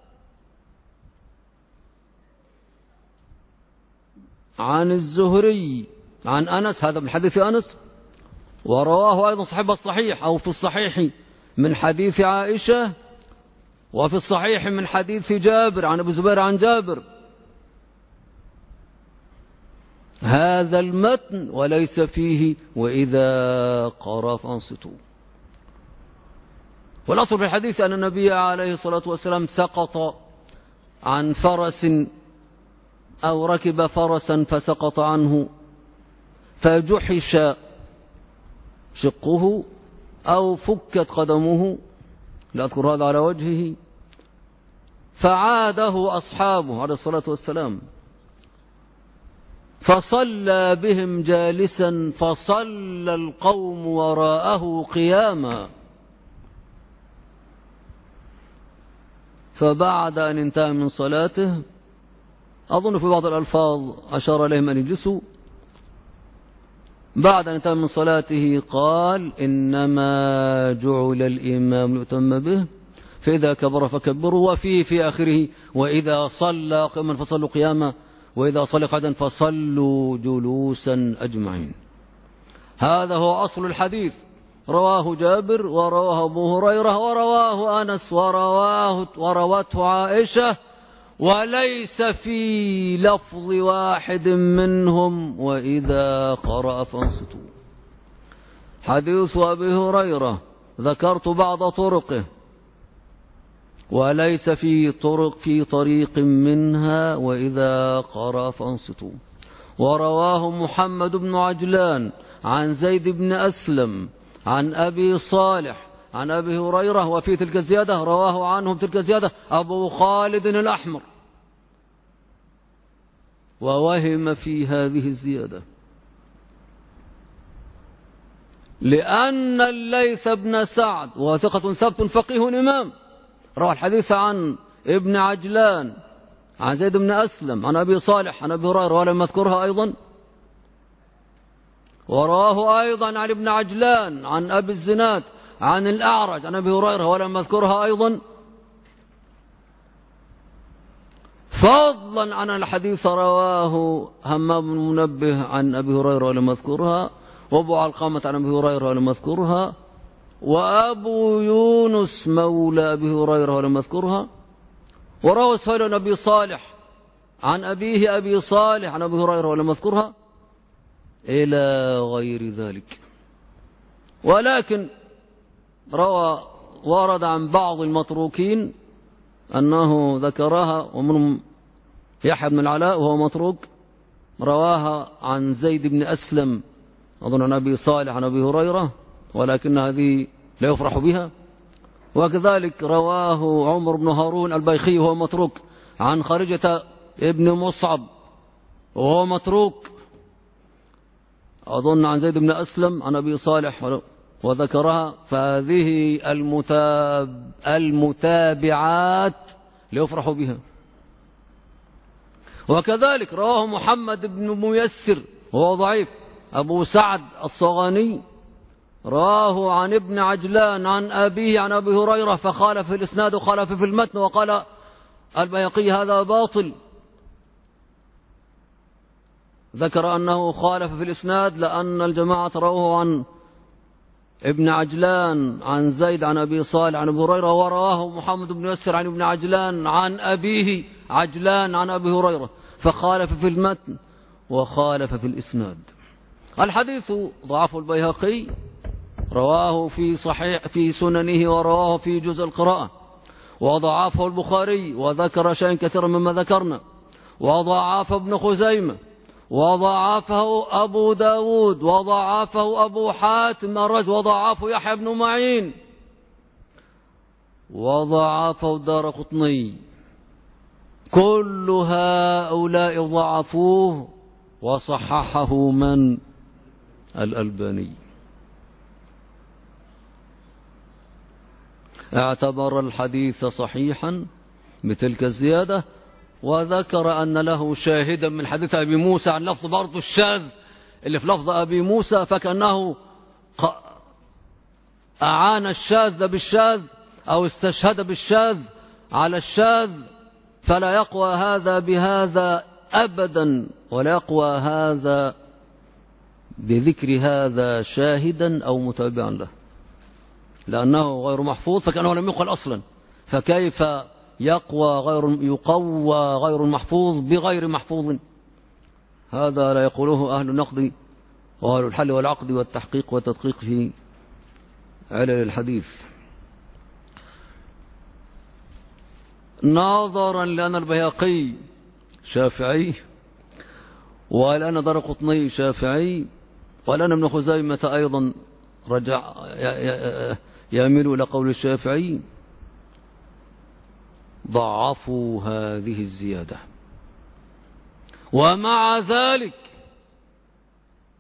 عن الزهري عن أنس، هذا من حديث أنس، ورواه أيضا صاحب الصحيح أو في الصحيح من حديث عائشة، وفي الصحيح من حديث جابر عن أبي زبير عن جابر، هذا المتن وليس فيه وإذا قرأ فأنصتوا. والأصل في الحديث أن النبي عليه الصلاة والسلام سقط عن فرس أو ركب فرسا فسقط عنه فجحش شقه أو فكت قدمه، لا أذكر هذا على وجهه، فعاده أصحابه عليه الصلاة والسلام فصلى بهم جالسا فصلى القوم وراءه قياما. فبعد أن انتهى من صلاته، أظن في بعض الألفاظ أشار إليهم أن يجلسوا، بعد أن انتهى من صلاته قال: إنما جعل الإمام ليؤتم به فإذا كبر فكبروا، في آخره: وإذا صلى قياما فصلوا قياما، وإذا صلى قعدا فصلوا جلوسا أجمعين. هذا هو أصل الحديث. رواه جابر ورواه أبو هريرة ورواه أنس وروته عائشة، وليس في لفظ واحد منهم: وإذا قرأ فانصتوا. حديث أبي هريرة ذكرت بعض طرقه، وليس في طريق منها: وإذا قرأ فانصتوا. ورواه محمد بن عجلان عن زيد بن أسلم عن أبي صالح عن أبي هريرة، وفي تلك الزيادة رواه عنهم تلك الزيادة أبو خالد الأحمر، ووهم في هذه الزيادة، لأن الليث بن سعد وثقة ثبت فقيه إمام روى الحديث عن ابن عجلان عن زيد بن أسلم عن أبي صالح عن أبي هريرة ولم أذكرها أيضا، ورواه أيضا عن ابن عجلان عن أبي الزناد عن الأعرج عن أبي هريرة ولم أذكرها أيضا، فضلا عن الحديث رواه همام بن منبه عن أبي هريرة ولم أذكرها، وأبو علقمة عن أبي هريرة ولم أذكرها، وأبو يونس مولى أبي هريرة ولم أذكرها، وروى سهيل بن أبي صالح عن أبيه أبي صالح عن أبي هريرة ولم أذكرها، إلى غير ذلك. ولكن ورد عن بعض المتروكين أنه ذكرها، ومنهم يحيى بن العلاء وهو متروك، رواها عن زيد بن أسلم أظن عن أبي صالح عن أبي هريرة، ولكن هذه لا يفرح بها. وكذلك رواه عمر بن هارون البيخي وهو متروك عن خارجة ابن مصعب وهو متروك أظن عن زيد بن أسلم عن أبي صالح وذكرها، فهذه المتابعات ليفرحوا بها. وكذلك رواه محمد بن ميسر وهو ضعيف أبو سعد الصغاني، رواه عن ابن عجلان عن أبيه عن أبي هريرة فخالف في الإسناد وخالف في المتن، وقال البيهقي هذا باطل، ذكر أنه خالف في الإسناد لأن الجماعة رواه عن ابن عجلان عن زيد عن أبي صالح عن أبي هريرة، ورواه محمد بن يسر عن ابن عجلان عن أبيه عجلان عن أبي هريرة فخالف في المتن وخالف في الإسناد. الحديث ضعف البيهقي، رواه في سننه ورواه في جزء القراءة، وضعفه البخاري وذكر شيئا كثيرا مما ذكرنا، وضعفه ابن خزيمة وضعفه أبو داود وضعفه أبو حاتم الرازي وضعفه يحيى بن معين وضعفه الدارقطني، كل هؤلاء ضعفوه وصححه من؟ الألباني. اعتبر الحديث صحيحا بتلك الزيادة، وذكر أن له شاهدا من حديث أبي موسى عن لفظ برضو الشاذ اللي في لفظ أبي موسى، فكأنه أعان الشاذ بالشاذ أو استشهد بالشاذ على الشاذ، فلا يقوى هذا بهذا أبدا، ولا يقوى هذا بذكر هذا شاهدا أو متابعا له، لأنه غير محفوظ فكأنه لم يقل أصلا، فكيف يقوى غير المحفوظ بغير محفوظ؟ هذا لا يقوله أهل النقد وأهل الحل والعقد والتحقيق والتدقيق في علل الحديث. نظرا لأن البيهقي شافعي ولأن الدارقطني شافعي ولأن ابن خزيمة أيضا يميل إلى قول الشافعي، ضعفوا هذه الزيادة. ومع ذلك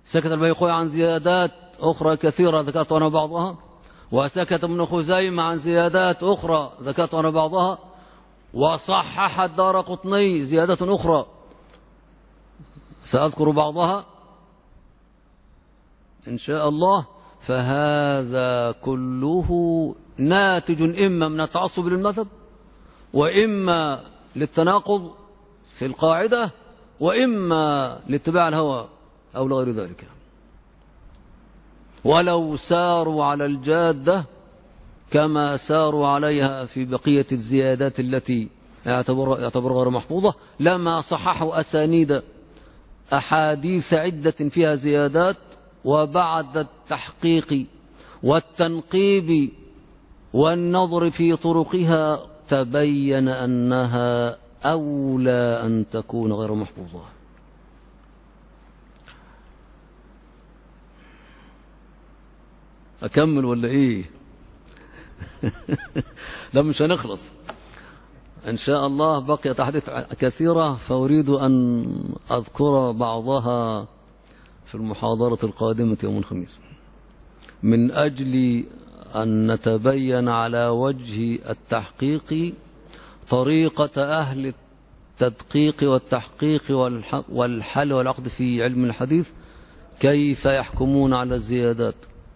سكت البيهقي عن زيادات أخرى كثيرة ذكرت أنا بعضها، وسكت ابن خزيمة عن زيادات أخرى ذكرت أنا بعضها، وصحح الدارقطني زيادة أخرى سأذكر بعضها إن شاء الله. فهذا كله ناتج إما من التعصب للمذهب، وإما للتناقض في القاعدة، وإما لاتباع الهوى أو لغير ذلك. ولو ساروا على الجادة كما ساروا عليها في بقية الزيادات التي يعتبر غير محفوظة لما صححوا أسانيد أحاديث عدة فيها زيادات، وبعد التحقيق والتنقيب والنظر في طرقها تبين أنها أولى أن تكون غير محفوظة. أكمل ولا إيه؟ لا مش هنخلص إن شاء الله، بقي تحديث كثيرة فأريد أن أذكر بعضها في المحاضرة القادمة يوم الخميس، من أجل أن نتبين على وجه التحقيق طريقة أهل التدقيق والتحقيق والحل والعقد في علم الحديث، كيف يحكمون على الزيادات،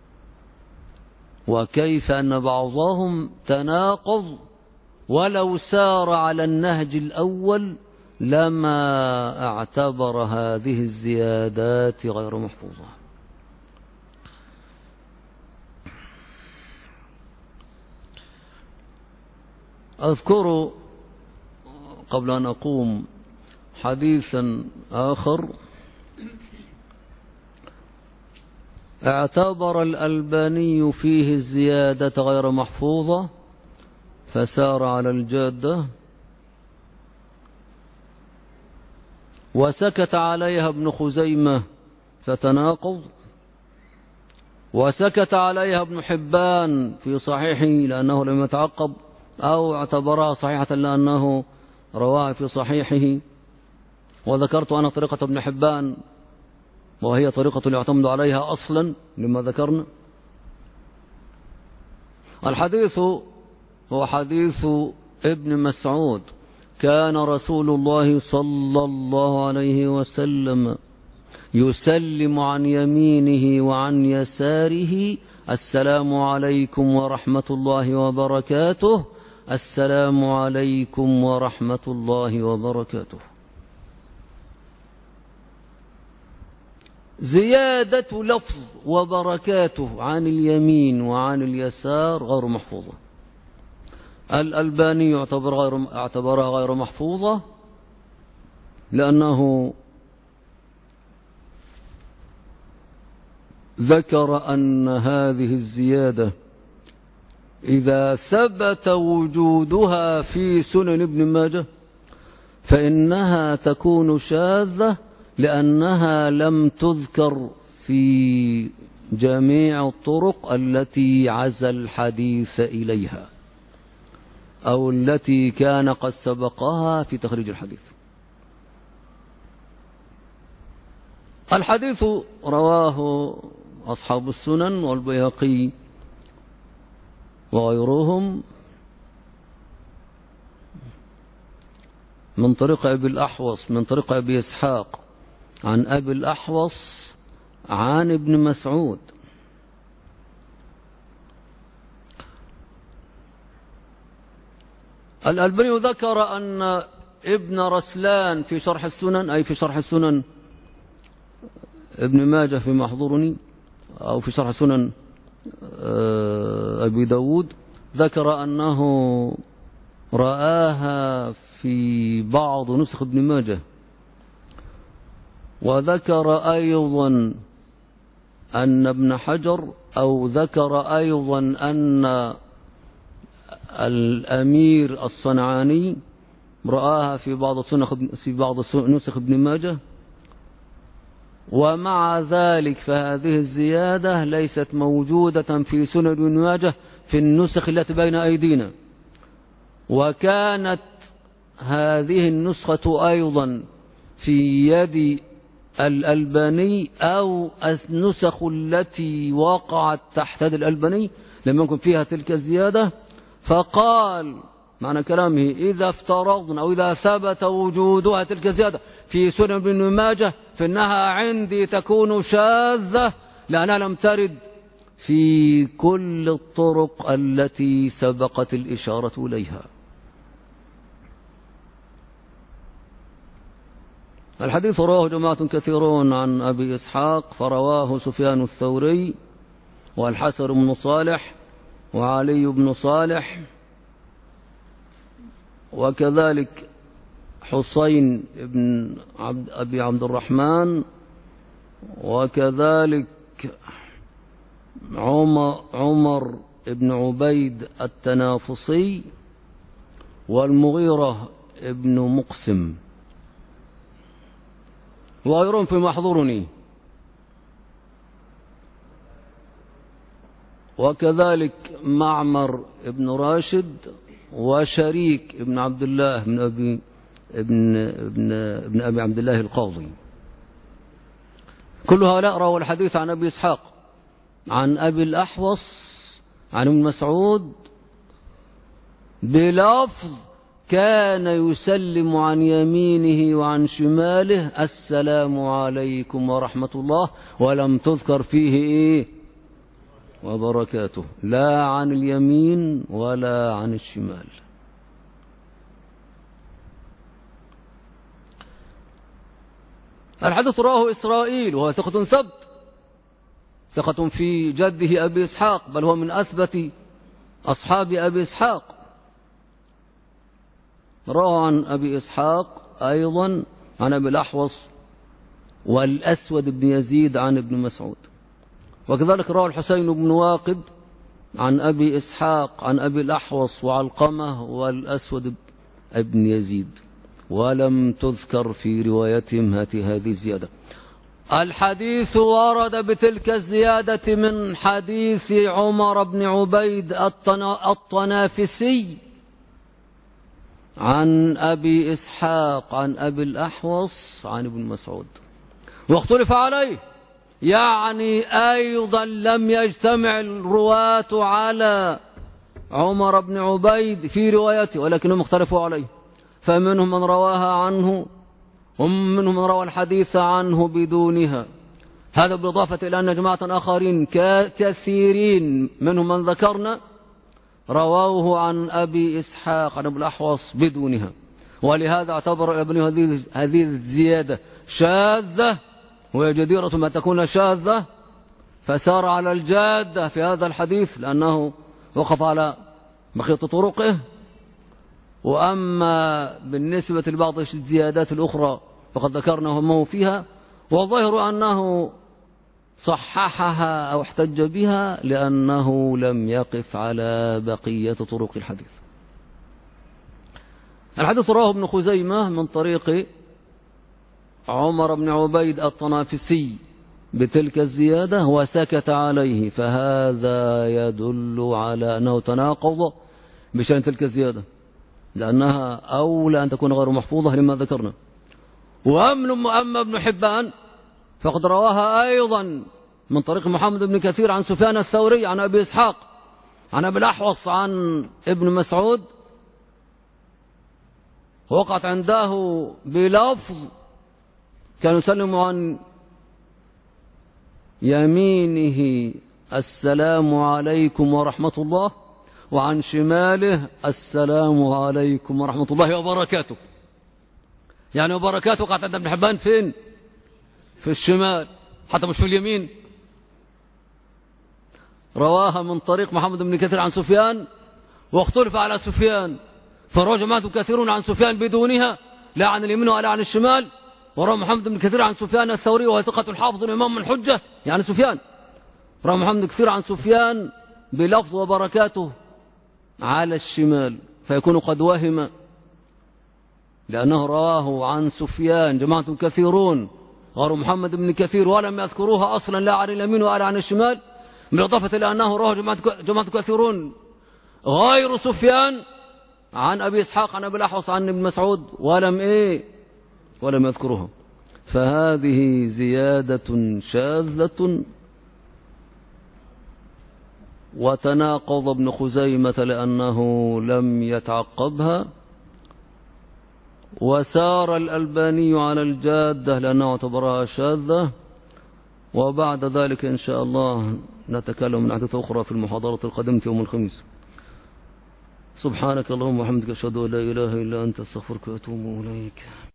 وكيف أن بعضهم تناقض ولو سار على النهج الأول لما اعتبر هذه الزيادات غير محفوظة. أذكر قبل أن أقوم حديثا آخر اعتبر الألباني فيه الزيادة غير محفوظة فسار على الجادة، وسكت عليها ابن خزيمة فتناقض، وسكت عليها ابن حبان في صحيحه لأنه لم يتعقب، أو اعتبرها صحيحة لأنه رواها في صحيحه. وذكرت أنا طريقة ابن حبان، وهي طريقة يعتمد عليها أصلا لما ذكرنا. الحديث هو حديث ابن مسعود: كان رسول الله صلى الله عليه وسلم يسلم عن يمينه وعن يساره: السلام عليكم ورحمة الله وبركاته، السلام عليكم ورحمة الله وبركاته. زيادة لفظ وبركاته عن اليمين وعن اليسار غير محفوظة. الألباني اعتبرها غير محفوظة لأنه ذكر أن هذه الزيادة إذا ثبت وجودها في سنن ابن ماجه فإنها تكون شاذة، لأنها لم تذكر في جميع الطرق التي عزى الحديث إليها أو التي كان قد سبقها في تخريج الحديث. الحديث رواه أصحاب السنن والبيهقي وغيرهم من طريق أبي الأحوص، من طريق أبي إسحاق عن أبي الأحوص عن ابن مسعود. الألباني ذكر أن ابن رسلان في شرح السنن، أي في شرح السنن ابن ماجه في محضورني، أو في شرح سنن أبي داود، ذكر أنه رآها في بعض نسخ ابن ماجه. وذكر أيضا أن ابن حجر، أو ذكر أيضا أن الأمير الصنعاني رآها في بعض نسخ ابن ماجه. ومع ذلك فهذه الزيادة ليست موجودة في سنن ابن ماجه في النسخ التي بين أيدينا، وكانت هذه النسخة أيضا في يد الألباني أو النسخ التي وقعت تحت يد الألباني لم يكن فيها تلك الزيادة. فقال معنى كلامه إذا افترضنا أو إذا ثبت وجودها تلك الزيادة في سنن ابن ماجه فإنها عندي تكون شاذة لأنها لم ترد في كل الطرق التي سبقت الإشارة إليها. الحديث رواه جماعة كثيرون عن أبي إسحاق، فرواه سفيان الثوري والحسن بن صالح وعلي بن صالح، وكذلك حسين بن أبي عبد الرحمن، وكذلك عمر بن عبيد التنافسي، والمغيرة بن مقسم، وغيرهم في محضرني، وكذلك معمر بن راشد وشريك بن عبد الله بن أبي عبد الله القاضي. كل هؤلاء رووا الحديث عن أبي إسحاق عن أبي الأحوص عن ابن مسعود بلفظ كان يسلم عن يمينه وعن شماله السلام عليكم ورحمة الله، ولم تذكر فيه إيه وبركاته، لا عن اليمين ولا عن الشمال. الحديث رواه إسرائيل وهو ثقة ثبت، ثقة في جده أبي إسحاق، بل هو من أثبت أصحاب أبي إسحاق. روى عن أبي إسحاق أيضا عن أبي الأحوص والأسود بن يزيد عن ابن مسعود، وكذلك روى الحسين بن واقد عن أبي إسحاق عن أبي الأحوص وعلقمة والأسود بن يزيد، ولم تذكر في روايتهم هذه الزيادة. الحديث ورد بتلك الزيادة من حديث عمر بن عبيد الطنافسي عن أبي إسحاق عن أبي الأحوص عن ابن مسعود، واختلف عليه، يعني أيضا لم يجتمع الرواة على عمر بن عبيد في روايته، ولكنهم اختلفوا عليه، فمنهم من رواها عنه ومنهم من روى الحديث عنه بدونها. هذا بالإضافة إلى أن جماعة آخرين كثيرين منهم من ذكرنا رواه عن أبي إسحاق عن أبي الأحوص بدونها، ولهذا اعتبر ابن هذه الزيادة شاذة وهي جديرة ما تكون شاذة، فسار على الجادة في هذا الحديث لأنه وقف على بقية طرقه. وأما بالنسبة لبعض الزيادات الأخرى فقد ذكرنا همه فيها، والظاهر أنه صححها أو احتج بها لأنه لم يقف على بقية طرق الحديث. الحديث رواه ابن خزيمة من طريق عمر بن عبيد الطنافسي بتلك الزيادة وسكت عليه، فهذا يدل على أنه تناقض بشأن تلك الزيادة، لأنها أولى أن تكون غير محفوظة لما ذكرنا. وأما ابن حبان فقد رواها أيضا من طريق محمد بن كثير عن سفيان الثوري عن أبي إسحاق عن أبي الأحوص عن ابن مسعود، وقعت عنده بلفظ كان يسلم عن يمينه السلام عليكم ورحمة الله وعن شماله السلام عليكم ورحمة الله وبركاته. يعني وبركاته وقعت عند ابن حبان فين؟ في الشمال، حتى مش في اليمين. رواها من طريق محمد بن كثير عن سفيان واختلف على سفيان، فروى جماعة كثيرون عن سفيان بدونها، لا عن اليمين ولا عن الشمال. وروى محمد بن كثير عن سفيان الثوري وهو ثقة الحافظ الإمام من حجة، يعني سفيان روى محمد بن كثير عن سفيان بلفظ وبركاته على الشمال، فيكون قد وهم، لأنه رواه عن سفيان جماعة كثيرون غير محمد بن كثير ولم يذكروها أصلا لا عن اليمين ولا عن الشمال، بالإضافة إلى أنه رواه جماعة كثيرون غير سفيان عن أبي إسحاق عن أبي الأحوص عن ابن مسعود ولم يذكروها. فهذه زيادة شاذة، وتناقض ابن خزيمة لأنه لم يتعقبها، وسار الألباني على الجادة لأنه اعتبرها شاذة. وبعد ذلك إن شاء الله نتكلم من عدة أخرى في المحاضرة القادمة يوم الخميس. سبحانك اللهم وبحمدك أشهد أن لا إله إلا أنت أستغفرك وأتوب إليك.